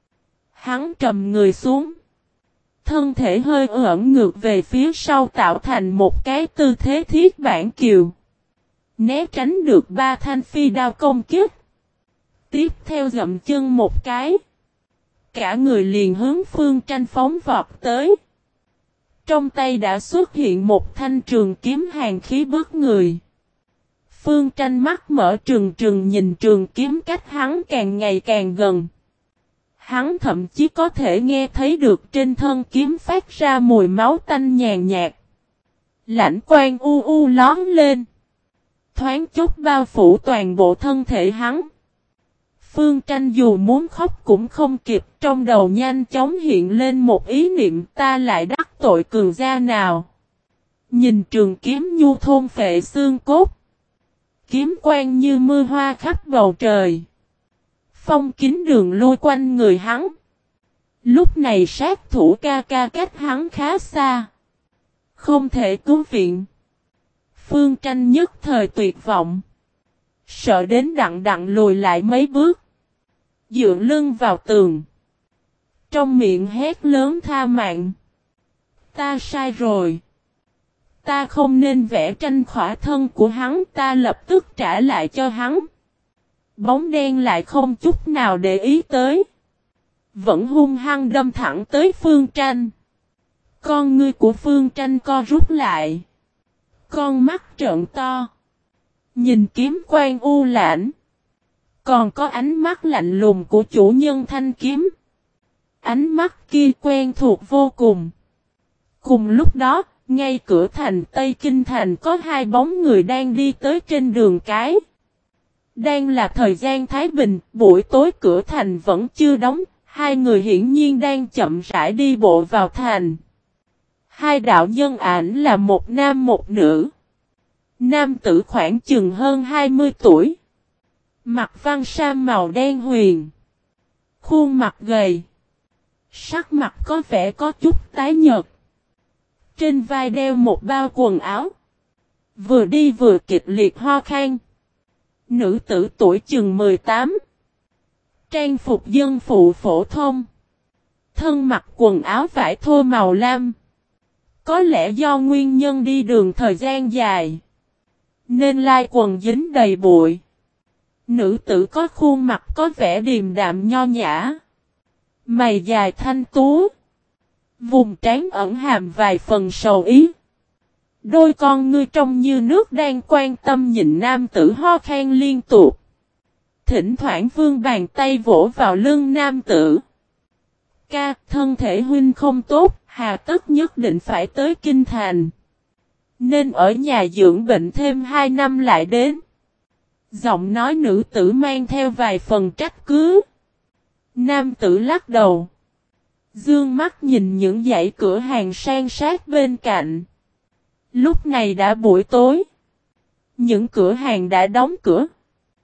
hắn trầm người xuống. Thân thể hơi ẩn ngược về phía sau tạo thành một cái tư thế thiết bản kiều. Né tránh được 3 thanh phi đao công kích. Tiếp theo dậm chân một cái. Cả người liền hướng Phương Tranh phóng vọt tới. Trong tay đã xuất hiện một thanh trường kiếm hàn khí bức người. Phương Tranh mắt mở trừng trừng nhìn trường kiếm cách hắn càng ngày càng gần. Hắn thậm chí có thể nghe thấy được trên thân kiếm phát ra mùi máu tanh nhàn nhạt. Lãnh quang u u lóm lên. Thoáng chốc bao phủ toàn bộ thân thể hắn. Phương Tranh dù muốn khóc cũng không kịp, trong đầu nhanh chóng hiện lên một ý niệm ta lại đắc tội cường gia nào. Nhìn trường kiếm nhu thôn phệ xương cốt. Kiếm quang như mưa hoa khắp bầu trời. Phong kín đường lôi quanh người hắn. Lúc này sát thủ ca ca cách hắn khá xa. Không thể cứu viện. Phương Tranh nhất thời tuyệt vọng. Sợ đến đặng lùi lại mấy bước. Dựa lưng vào tường. Trong miệng hét lớn tha mạng. Ta sai rồi. Ta không nên vẽ tranh khỏa thân của hắn, ta lập tức trả lại cho hắn. Bóng đen lại không chút nào để ý tới. Vẫn hung hăng đâm thẳng tới Phương Tranh. Con ngươi của Phương Tranh co rút lại. Con mắt trợn to. Nhìn kiếm quang u lãnh. Còn có ánh mắt lạnh lùng của chủ nhân thanh kiếm. Ánh mắt kia quen thuộc vô cùng. Cùng lúc đó, ngay cửa thành Tây Kinh Thành có 2 bóng người đang đi tới trên đường cái. Đang là thời gian Thái Bình, buổi tối cửa thành vẫn chưa đóng, 2 người hiển nhiên đang chậm rãi đi bộ vào thành. 2 đạo nhân ảnh là một nam một nữ. Nam tử khoảng chừng hơn 20 tuổi. Mặc văn sam màu đen huyền. Khuôn mặt gầy. Sắc mặt có vẻ có chút tái nhợt. Trên vai đeo một bao quần áo. Vừa đi vừa kịch liệt ho khan. Nữ tử tuổi chừng 18. Trang phục dân phụ phổ thông. Thân mặc quần áo vải thô màu lam. Có lẽ do nguyên nhân đi đường thời gian dài. Nên lai quần dính đầy bụi. Nữ tử có khuôn mặt có vẻ điềm đạm nho nhã. Mày dài thanh tú. Vùng trán ẩn hàm vài phần sầu ý. Đôi con ngươi trông như nước đang quan tâm nhìn nam tử ho khan liên tục. Thỉnh thoảng vươn bàn tay vỗ vào lưng nam tử. Ca, thân thể huynh không tốt, hà tất nhất định phải tới kinh thành. Nên ở nhà dưỡng bệnh thêm 2 năm lại đến. Giọng nói nữ tử mang theo vài phần trách cứ. Nam tử lắc đầu. Dương mắt nhìn những dãy cửa hàng san sát bên cạnh. Lúc này đã buổi tối. Những cửa hàng đã đóng cửa.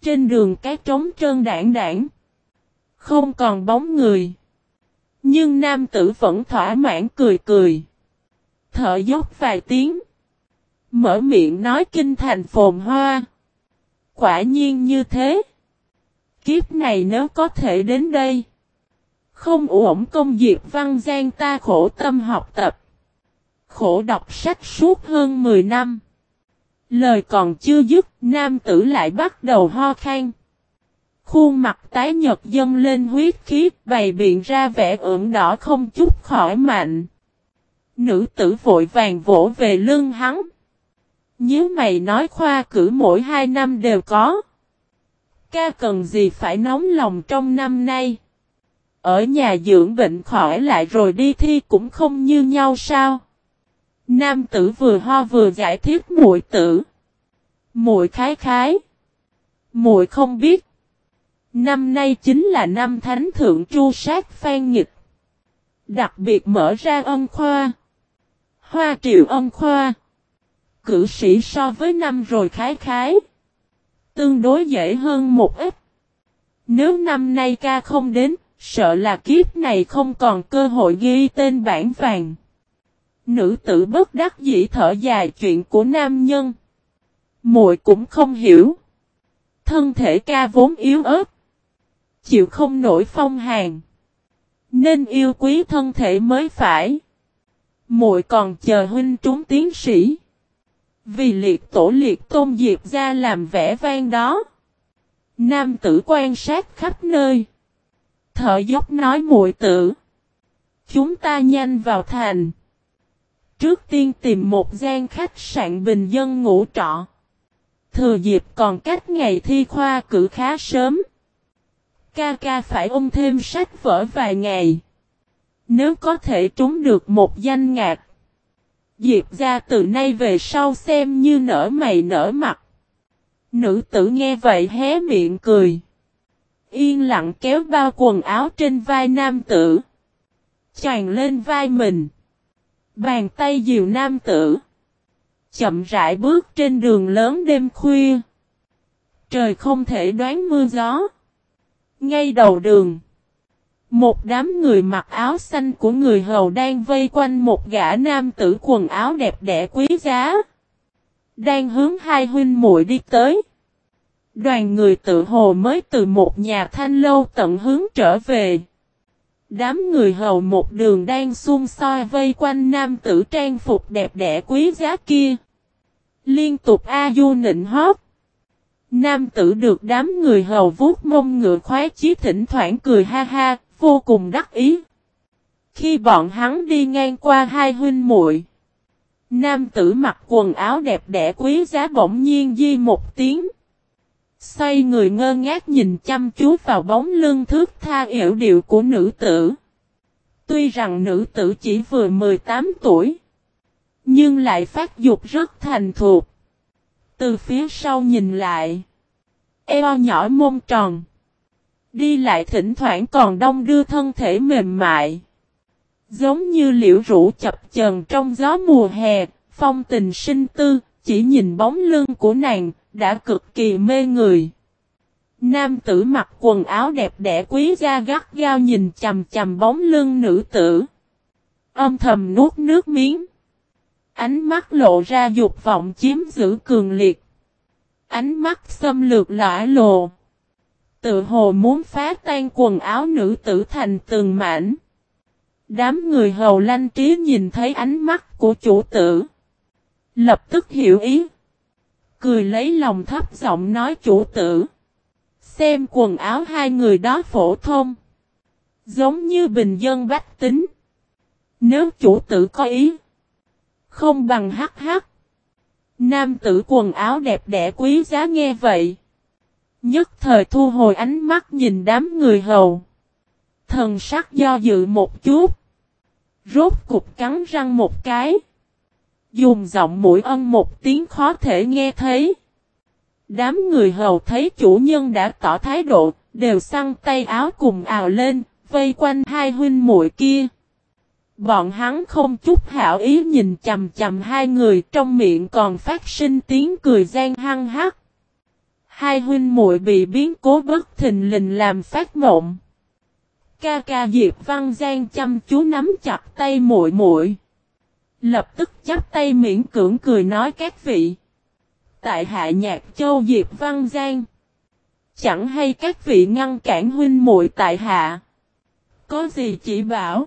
Trên đường cái trống trơn đảng đảng. Không còn bóng người. Nhưng nam tử vẫn thỏa mãn cười cười. Thở dốc vài tiếng. Mở miệng nói kinh thành phồn hoa. Quả nhiên như thế. Kiếp này nếu có thể đến đây. Không uổng công Diệp Văn Giang ta khổ tâm học tập. Khổ đọc sách suốt hơn 10 năm. Lời còn chưa dứt, nam tử lại bắt đầu ho khan. Khuôn mặt tái nhợt dâng lên huyết khí, bày biện ra vẻ ửng đỏ không chút khỏi mạnh. Nữ tử vội vàng vỗ về lưng hắn. Nhớ mày nói khoa cử mỗi 2 năm đều có. Ca cần gì phải nóng lòng trong năm nay. Ở nhà dưỡng bệnh khỏi lại rồi đi thi cũng không như nhau sao. Nam tử vừa ho vừa giải thích muội tử. Muội khái khái. Muội không biết. Năm nay chính là năm thánh thượng tru sát Phan Nghịch. Đặc biệt mở ra ân khoa. Hoa triệu ân khoa. Cử sĩ so với năm rồi khái khái. Tương đối dễ hơn một ít. Nếu năm nay ca không đến, sợ là kiếp này không còn cơ hội ghi tên bảng vàng. Nữ tử bất đắc dĩ thở dài chuyện của nam nhân. Muội cũng không hiểu. Thân thể ca vốn yếu ớt. Chịu không nổi phong hàn. Nên yêu quý thân thể mới phải. Muội còn chờ huynh trúng tiến sĩ. Vì liệt tổ liệt tôn Diệp ra làm vẻ vang đó. Nam tử quan sát khắp nơi. Thở dốc nói muội tử. Chúng ta nhanh vào thành. Trước tiên tìm một gian khách sạn bình dân ngủ trọ. Thừa dịp còn cách ngày thi khoa cử khá sớm. Ca ca phải ôn thêm sách vở vài ngày. Nếu có thể trúng được một danh ngạc. Diệp ra từ nay về sau xem như nở mày nở mặt. Nữ tử nghe vậy hé miệng cười. Yên lặng kéo bao quần áo trên vai nam tử. Choàng lên vai mình. Bàn tay dìu nam tử. Chậm rãi bước trên đường lớn đêm khuya. Trời không thể đoán mưa gió. Ngay đầu đường. Một đám người mặc áo xanh của người hầu đang vây quanh một gã nam tử quần áo đẹp đẽ quý giá. Đang hướng hai huynh muội đi tới. Đoàn người tự hồ mới từ một nhà thanh lâu tận hướng trở về. Đám người hầu một đường đang xung soi vây quanh nam tử trang phục đẹp đẽ quý giá kia. Liên tục a du nịnh hót. Nam tử được đám người hầu vuốt mông ngựa khoái chí thỉnh thoảng cười ha ha, vô cùng đắc ý. Khi bọn hắn đi ngang qua hai huynh muội, nam tử mặc quần áo đẹp đẽ quý giá bỗng nhiên di một tiếng. Xoay người ngơ ngác nhìn chăm chú vào bóng lưng thướt tha yểu điệu của nữ tử. Tuy rằng nữ tử chỉ vừa 18 tuổi, nhưng lại phát dục rất thành thục. Từ phía sau nhìn lại, eo nhỏ mông tròn. Đi lại thỉnh thoảng còn đong đưa thân thể mềm mại. Giống như liễu rũ chập chờn trong gió mùa hè, phong tình sinh tư, chỉ nhìn bóng lưng của nàng, đã cực kỳ mê người. Nam tử mặc quần áo đẹp đẽ quý giá gắt gao nhìn chằm chằm bóng lưng nữ tử. Âm thầm nuốt nước miếng. Ánh mắt lộ ra dục vọng chiếm giữ cường liệt. Ánh mắt xâm lược lõa lồ. Tự hồ muốn phá tan quần áo nữ tử thành từng mảnh. Đám người hầu lanh trí nhìn thấy ánh mắt của chủ tử. Lập tức hiểu ý. Cười lấy lòng thấp giọng nói chủ tử. Xem quần áo hai người đó phổ thông. Giống như bình dân bách tính. Nếu chủ tử có ý. Không bằng hắc hắc. Nam tử quần áo đẹp đẽ quý giá nghe vậy. Nhất thời thu hồi ánh mắt nhìn đám người hầu. Thần sắc do dự một chút. Rốt cục cắn răng một cái. Dùng giọng mũi ân một tiếng khó thể nghe thấy. Đám người hầu thấy chủ nhân đã tỏ thái độ, đều xăng tay áo cùng ào lên, vây quanh hai huynh muội kia. Bọn hắn không chút hảo ý nhìn chằm chằm hai người, trong miệng còn phát sinh tiếng cười gian hăng hắc. Hai huynh muội bị biến cố bất thình lình làm phát mộng. Ca ca Diệp Văn Giang chăm chú nắm chặt tay muội muội, lập tức chắp tay miễn cưỡng cười nói các vị. Tại hạ Nhạc Châu Diệp Văn Giang. Chẳng hay các vị ngăn cản huynh muội tại hạ. Có gì chỉ bảo.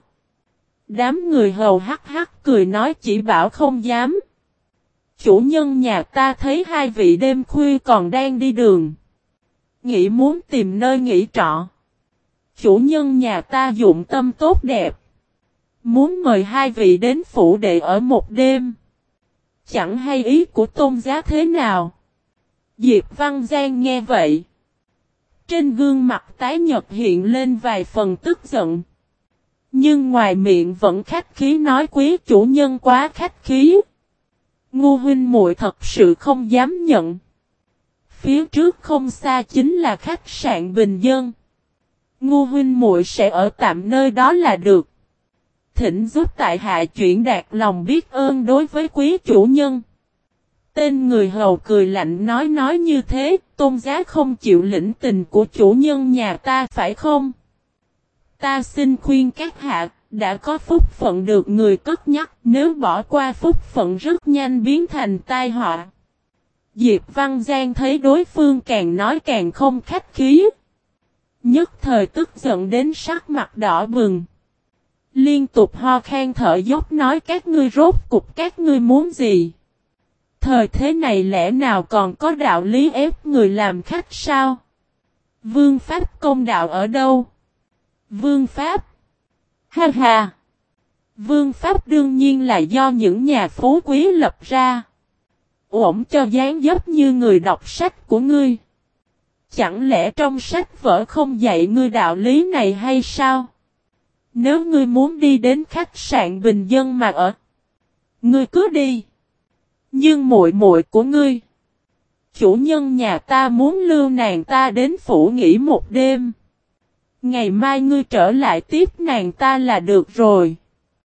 Đám người hầu hắc hắc cười nói chỉ bảo không dám. Chủ nhân nhà ta thấy hai vị đêm khuya còn đang đi đường, nghĩ muốn tìm nơi nghỉ trọ. Chủ nhân nhà ta dụng tâm tốt đẹp, muốn mời hai vị đến phủ đệ ở một đêm. Chẳng hay ý của tôn giá thế nào. Diệp Văn Giang nghe vậy, trên gương mặt tái nhợt hiện lên vài phần tức giận. Nhưng ngoài miệng vẫn khách khí nói quý chủ nhân quá khách khí. Ngu huynh muội thật sự không dám nhận. Phía trước không xa chính là khách sạn bình dân. Ngu huynh muội sẽ ở tạm nơi đó là được. Thỉnh giúp tại hạ chuyển đạt lòng biết ơn đối với quý chủ nhân. Tên người hầu cười lạnh nói như thế, tôn giá không chịu lĩnh tình của chủ nhân nhà ta phải không? Ta xin khuyên các hạ, đã có phúc phận được người cất nhắc, nếu bỏ qua phúc phận rất nhanh biến thành tai họa. Diệp Văn Giang thấy đối phương càng nói càng không khách khí, nhất thời tức giận đến sắc mặt đỏ bừng, liên tục ho khan thở dốc nói các ngươi rốt cục các ngươi muốn gì? Thời thế này lẽ nào còn có đạo lý ép người làm khách sao? Vương pháp công đạo ở đâu? Vương pháp? Ha ha! Vương pháp đương nhiên là do những nhà phú quý lập ra. Ổn cho dáng dấp như người đọc sách của ngươi. Chẳng lẽ trong sách vở không dạy ngươi đạo lý này hay sao? Nếu ngươi muốn đi đến khách sạn bình dân mà ở, ngươi cứ đi. Nhưng muội muội của ngươi, chủ nhân nhà ta muốn lưu nàng ta đến phủ nghỉ một đêm. Ngày mai ngươi trở lại tiếp nàng ta là được rồi.